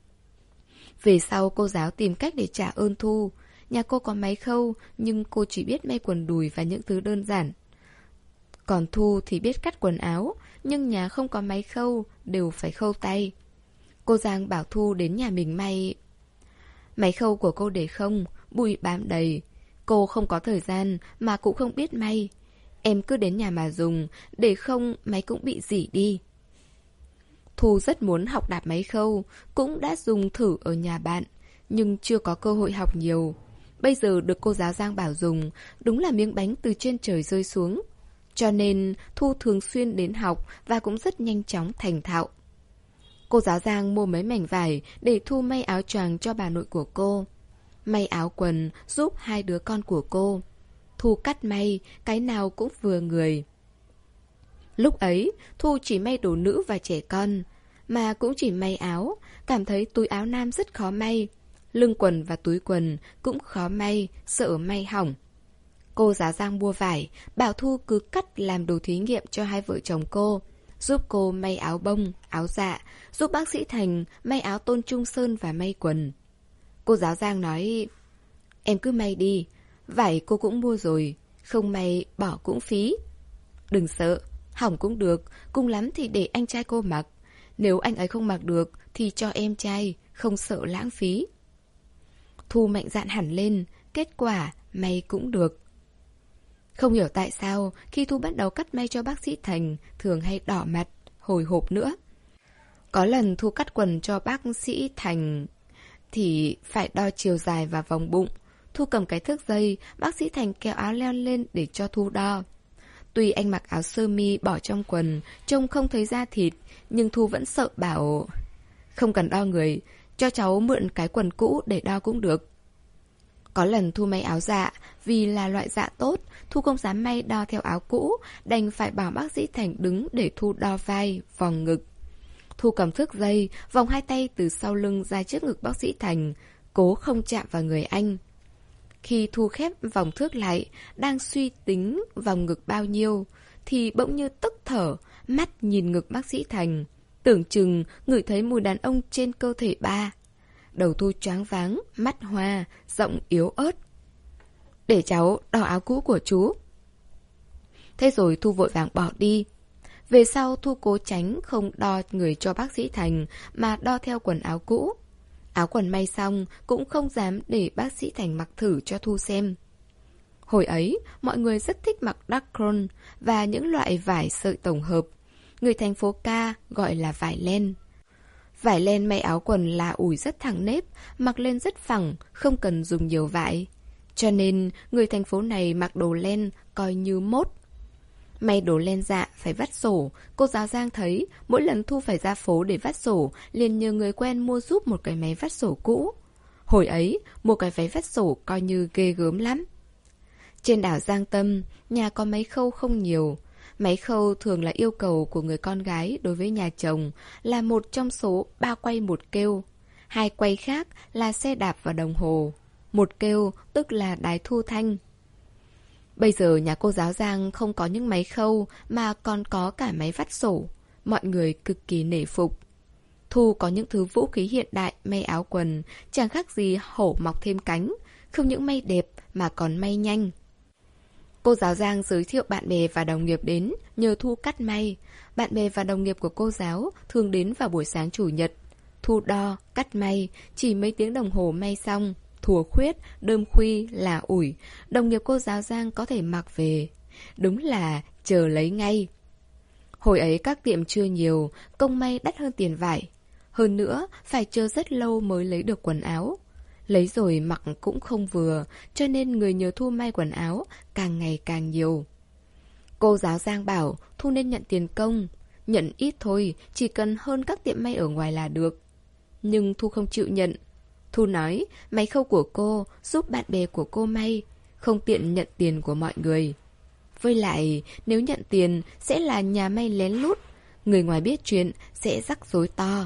Về sau cô giáo tìm cách để trả ơn Thu. Nhà cô có máy khâu, nhưng cô chỉ biết may quần đùi và những thứ đơn giản. Còn Thu thì biết cắt quần áo, nhưng nhà không có máy khâu, đều phải khâu tay. Cô Giang bảo Thu đến nhà mình may. Máy khâu của cô để không, bụi bám đầy. Cô không có thời gian mà cũng không biết may. Em cứ đến nhà mà dùng, để không máy cũng bị rỉ đi. Thu rất muốn học đạp máy khâu, cũng đã dùng thử ở nhà bạn, nhưng chưa có cơ hội học nhiều. Bây giờ được cô giáo Giang bảo dùng, đúng là miếng bánh từ trên trời rơi xuống. Cho nên Thu thường xuyên đến học và cũng rất nhanh chóng thành thạo. Cô giáo Giang mua mấy mảnh vải để Thu may áo choàng cho bà nội của cô, may áo quần giúp hai đứa con của cô. Thu cắt may, cái nào cũng vừa người. Lúc ấy, Thu chỉ may đồ nữ và trẻ con, mà cũng chỉ may áo, cảm thấy túi áo nam rất khó may. Lưng quần và túi quần cũng khó may, sợ may hỏng. Cô giáo Giang mua vải, bảo Thu cứ cắt làm đồ thí nghiệm cho hai vợ chồng cô, giúp cô may áo bông, áo dạ, giúp bác sĩ Thành may áo Tôn Trung Sơn và may quần. Cô giáo Giang nói: em cứ may đi, vải cô cũng mua rồi, không may bỏ cũng phí. Đừng sợ, hỏng cũng được, cùng lắm thì để anh trai cô mặc. Nếu anh ấy không mặc được thì cho em trai, không sợ lãng phí. Thu mạnh dạn hẳn lên, kết quả may cũng được. Không hiểu tại sao khi Thu bắt đầu cắt may cho bác sĩ Thành thường hay đỏ mặt, hồi hộp nữa. Có lần Thu cắt quần cho bác sĩ Thành thì phải đo chiều dài và vòng bụng. Thu cầm cái thước dây, bác sĩ Thành kéo áo leo lên để cho Thu đo. Tuy anh mặc áo sơ mi bỏ trong quần, trông không thấy da thịt, nhưng Thu vẫn sợ bảo: không cần đo người, cho cháu mượn cái quần cũ để đo cũng được. Có lần Thu may áo dạ, vì là loại dạ tốt, Thu không dám may đo theo áo cũ, đành phải bảo bác sĩ Thành đứng để Thu đo vai, vòng ngực. Thu cầm thước dây, vòng hai tay từ sau lưng ra trước ngực bác sĩ Thành, cố không chạm vào người anh. Khi Thu khép vòng thước lại, đang suy tính vòng ngực bao nhiêu, thì bỗng như tức thở, mắt nhìn ngực bác sĩ Thành, tưởng chừng ngửi thấy mùi đàn ông trên cơ thể ba. Đầu Thu choáng váng, mắt hoa, giọng yếu ớt. Để cháu đo áo cũ của chú. Thế rồi Thu vội vàng bỏ đi. Về sau Thu cố tránh không đo người cho bác sĩ Thành, mà đo theo quần áo cũ. Áo quần may xong cũng không dám để bác sĩ Thành mặc thử cho Thu xem. Hồi ấy, mọi người rất thích mặc Dacron và những loại vải sợi tổng hợp. Người thành phố ca gọi là vải len. Vải len may áo quần là ủi rất thẳng nếp, mặc lên rất phẳng, không cần dùng nhiều vải. Cho nên, người thành phố này mặc đồ len coi như mốt. May đồ len dạ phải vắt sổ, cô giáo Giang thấy mỗi lần Thu phải ra phố để vắt sổ, liền nhờ người quen mua giúp một cái máy vắt sổ cũ. Hồi ấy, mua cái váy vắt sổ coi như ghê gớm lắm. Trên đảo Giang Tâm, nhà có máy khâu không nhiều. Máy khâu thường là yêu cầu của người con gái đối với nhà chồng, là một trong số ba quay một kêu. Hai quay khác là xe đạp và đồng hồ. Một kêu tức là đài thu thanh. Bây giờ nhà cô giáo Giang không có những máy khâu mà còn có cả máy vắt sổ. Mọi người cực kỳ nể phục. Thu có những thứ vũ khí hiện đại may áo quần, chẳng khác gì hổ mọc thêm cánh. Không những may đẹp mà còn may nhanh. Cô giáo Giang giới thiệu bạn bè và đồng nghiệp đến nhờ Thu cắt may. Bạn bè và đồng nghiệp của cô giáo thường đến vào buổi sáng chủ nhật. Thu đo, cắt may, chỉ mấy tiếng đồng hồ may xong. Thùa khuyết, đơm khuy, là ủi, đồng nghiệp cô giáo Giang có thể mặc về. Đúng là chờ lấy ngay. Hồi ấy các tiệm chưa nhiều, công may đắt hơn tiền vải. Hơn nữa, phải chờ rất lâu mới lấy được quần áo. Lấy rồi mặc cũng không vừa, cho nên người nhờ Thu may quần áo càng ngày càng nhiều. Cô giáo Giang bảo Thu nên nhận tiền công. Nhận ít thôi, chỉ cần hơn các tiệm may ở ngoài là được. Nhưng Thu không chịu nhận. Thu nói máy khâu của cô giúp bạn bè của cô may, không tiện nhận tiền của mọi người. Với lại, nếu nhận tiền sẽ là nhà may lén lút, người ngoài biết chuyện sẽ rắc rối to.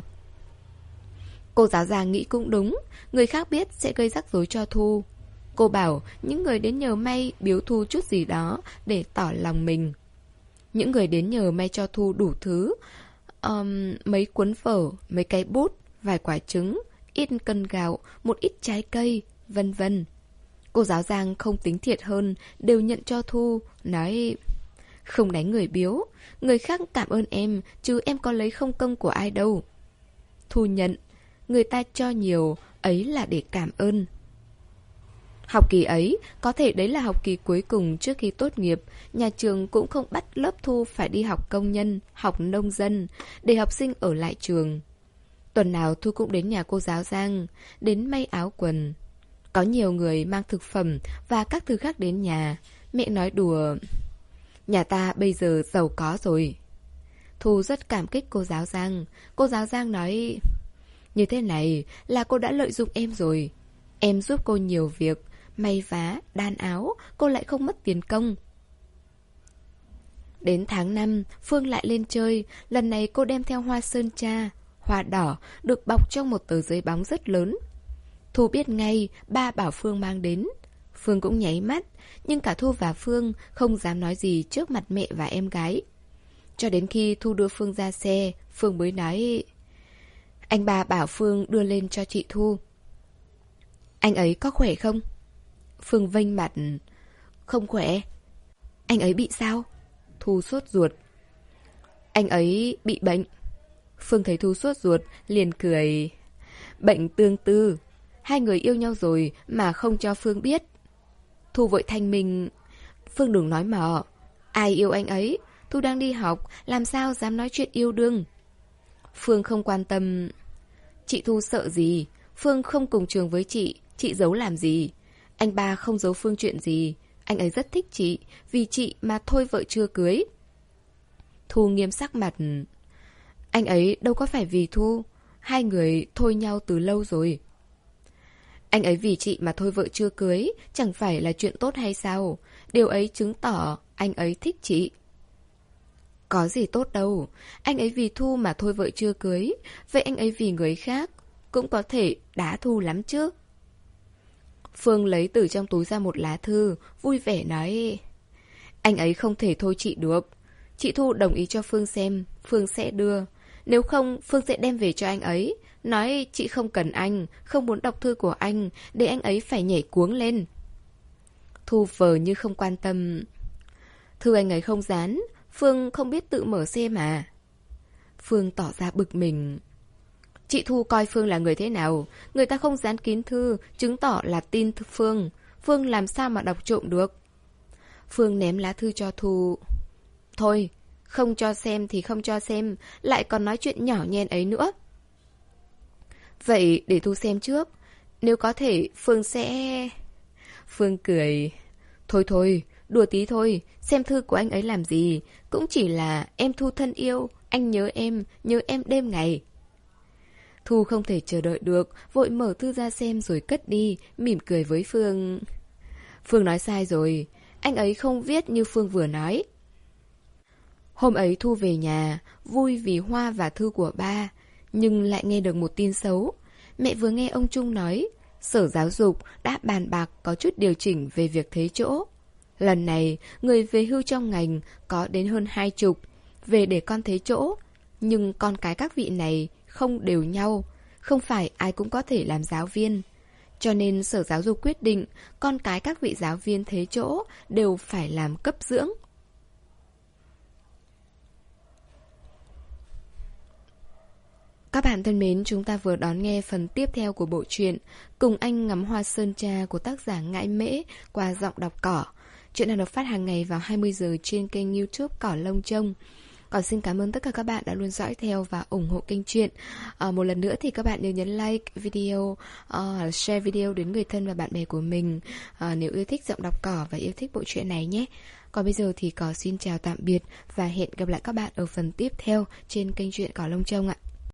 Cô giáo Giang nghĩ cũng đúng, người khác biết sẽ gây rắc rối cho Thu. Cô bảo những người đến nhờ may biếu Thu chút gì đó để tỏ lòng mình. Những người đến nhờ may cho Thu đủ thứ, um, mấy cuốn vở, mấy cái bút, vài quả trứng, ít cân gạo, một ít trái cây, vân vân. Cô giáo Giang không tính thiệt hơn, đều nhận cho Thu, nói không đánh người biếu, người khác cảm ơn em, chứ em có lấy không công của ai đâu. Thu nhận, người ta cho nhiều, ấy là để cảm ơn. Học kỳ ấy, có thể đấy là học kỳ cuối cùng trước khi tốt nghiệp, nhà trường cũng không bắt lớp Thu phải đi học công nhân, học nông dân, để học sinh ở lại trường. Tuần nào Thu cũng đến nhà cô giáo Giang, đến may áo quần. Có nhiều người mang thực phẩm và các thứ khác đến nhà. Mẹ nói đùa, nhà ta bây giờ giàu có rồi. Thu rất cảm kích cô giáo Giang. Cô giáo Giang nói, như thế này là cô đã lợi dụng em rồi. Em giúp cô nhiều việc, may vá, đan áo, cô lại không mất tiền công. Đến tháng năm, Phương lại lên chơi. Lần này cô đem theo hoa sơn cha, hoa đỏ, được bọc trong một tờ giấy bóng rất lớn. Thu biết ngay, ba bảo Phương mang đến. Phương cũng nháy mắt, nhưng cả Thu và Phương không dám nói gì trước mặt mẹ và em gái. Cho đến khi Thu đưa Phương ra xe, Phương mới nói, anh ba bảo Phương đưa lên cho chị Thu. Anh ấy có khỏe không? Phương vênh mặt, không khỏe. Anh ấy bị sao? Thu sốt ruột. Anh ấy bị bệnh. Phương thấy Thu sốt ruột, liền cười. Bệnh tương tư. Hai người yêu nhau rồi mà không cho Phương biết. Thu vội thanh minh. Phương đừng nói mò. Ai yêu anh ấy? Thu đang đi học, làm sao dám nói chuyện yêu đương? Phương không quan tâm. Chị Thu sợ gì? Phương không cùng trường với chị, chị giấu làm gì? Anh ba không giấu Phương chuyện gì. Anh ấy rất thích chị, vì chị mà thôi vợ chưa cưới. Thu nghiêm sắc mặt. Anh ấy đâu có phải vì Thu. Hai người thôi nhau từ lâu rồi. Anh ấy vì chị mà thôi vợ chưa cưới, chẳng phải là chuyện tốt hay sao? Điều ấy chứng tỏ anh ấy thích chị. Có gì tốt đâu. Anh ấy vì Thu mà thôi vợ chưa cưới. Vậy anh ấy vì người khác cũng có thể đá Thu lắm chứ. Phương lấy từ trong túi ra một lá thư, vui vẻ nói: Anh ấy không thể thôi chị được. Chị Thu đồng ý cho Phương xem, Phương sẽ đưa. Nếu không, Phương sẽ đem về cho anh ấy. Nói chị không cần anh, không muốn đọc thư của anh, để anh ấy phải nhảy cuống lên. Thu vờ như không quan tâm. Thư anh ấy không dán, Phương không biết tự mở xem mà. Phương tỏ ra bực mình. Chị Thu coi Phương là người thế nào? Người ta không dán kín thư, chứng tỏ là tin Phương. Phương làm sao mà đọc trộm được? Phương ném lá thư cho Thu. Thôi, không cho xem thì không cho xem, lại còn nói chuyện nhỏ nhen ấy nữa. Vậy để Thu xem trước. Nếu có thể, Phương sẽ... Phương cười. Thôi thôi, đùa tí thôi, xem thư của anh ấy làm gì. Cũng chỉ là em Thu thân yêu, anh nhớ em, nhớ em đêm ngày. Thu không thể chờ đợi được, vội mở thư ra xem rồi cất đi, mỉm cười với Phương. Phương nói sai rồi, anh ấy không viết như Phương vừa nói. Hôm ấy Thu về nhà, vui vì hoa và thư của ba, nhưng lại nghe được một tin xấu. Mẹ vừa nghe ông Trung nói, Sở Giáo dục đã bàn bạc có chút điều chỉnh về việc thế chỗ. Lần này, người về hưu trong ngành có đến hơn hai chục, về để con thế chỗ. Nhưng con cái các vị này không đều nhau, không phải ai cũng có thể làm giáo viên. Cho nên Sở Giáo dục quyết định con cái các vị giáo viên thế chỗ đều phải làm cấp dưỡng. Các bạn thân mến, chúng ta vừa đón nghe phần tiếp theo của bộ truyện Cùng Anh Ngắm Hoa Sơn Tra của tác giả Ngãi Mễ qua giọng đọc Cỏ. Chuyện đang được phát hàng ngày vào hai mươi giờ trên kênh YouTube Cỏ Lông Trông. Còn xin cảm ơn tất cả các bạn đã luôn dõi theo và ủng hộ kênh truyện. À, một lần nữa thì các bạn nhớ nhấn like video, uh, share video đến người thân và bạn bè của mình uh, nếu yêu thích giọng đọc Cỏ và yêu thích bộ truyện này nhé. Còn bây giờ thì Cỏ xin chào tạm biệt và hẹn gặp lại các bạn ở phần tiếp theo trên kênh truyện Cỏ Lông Trông ạ.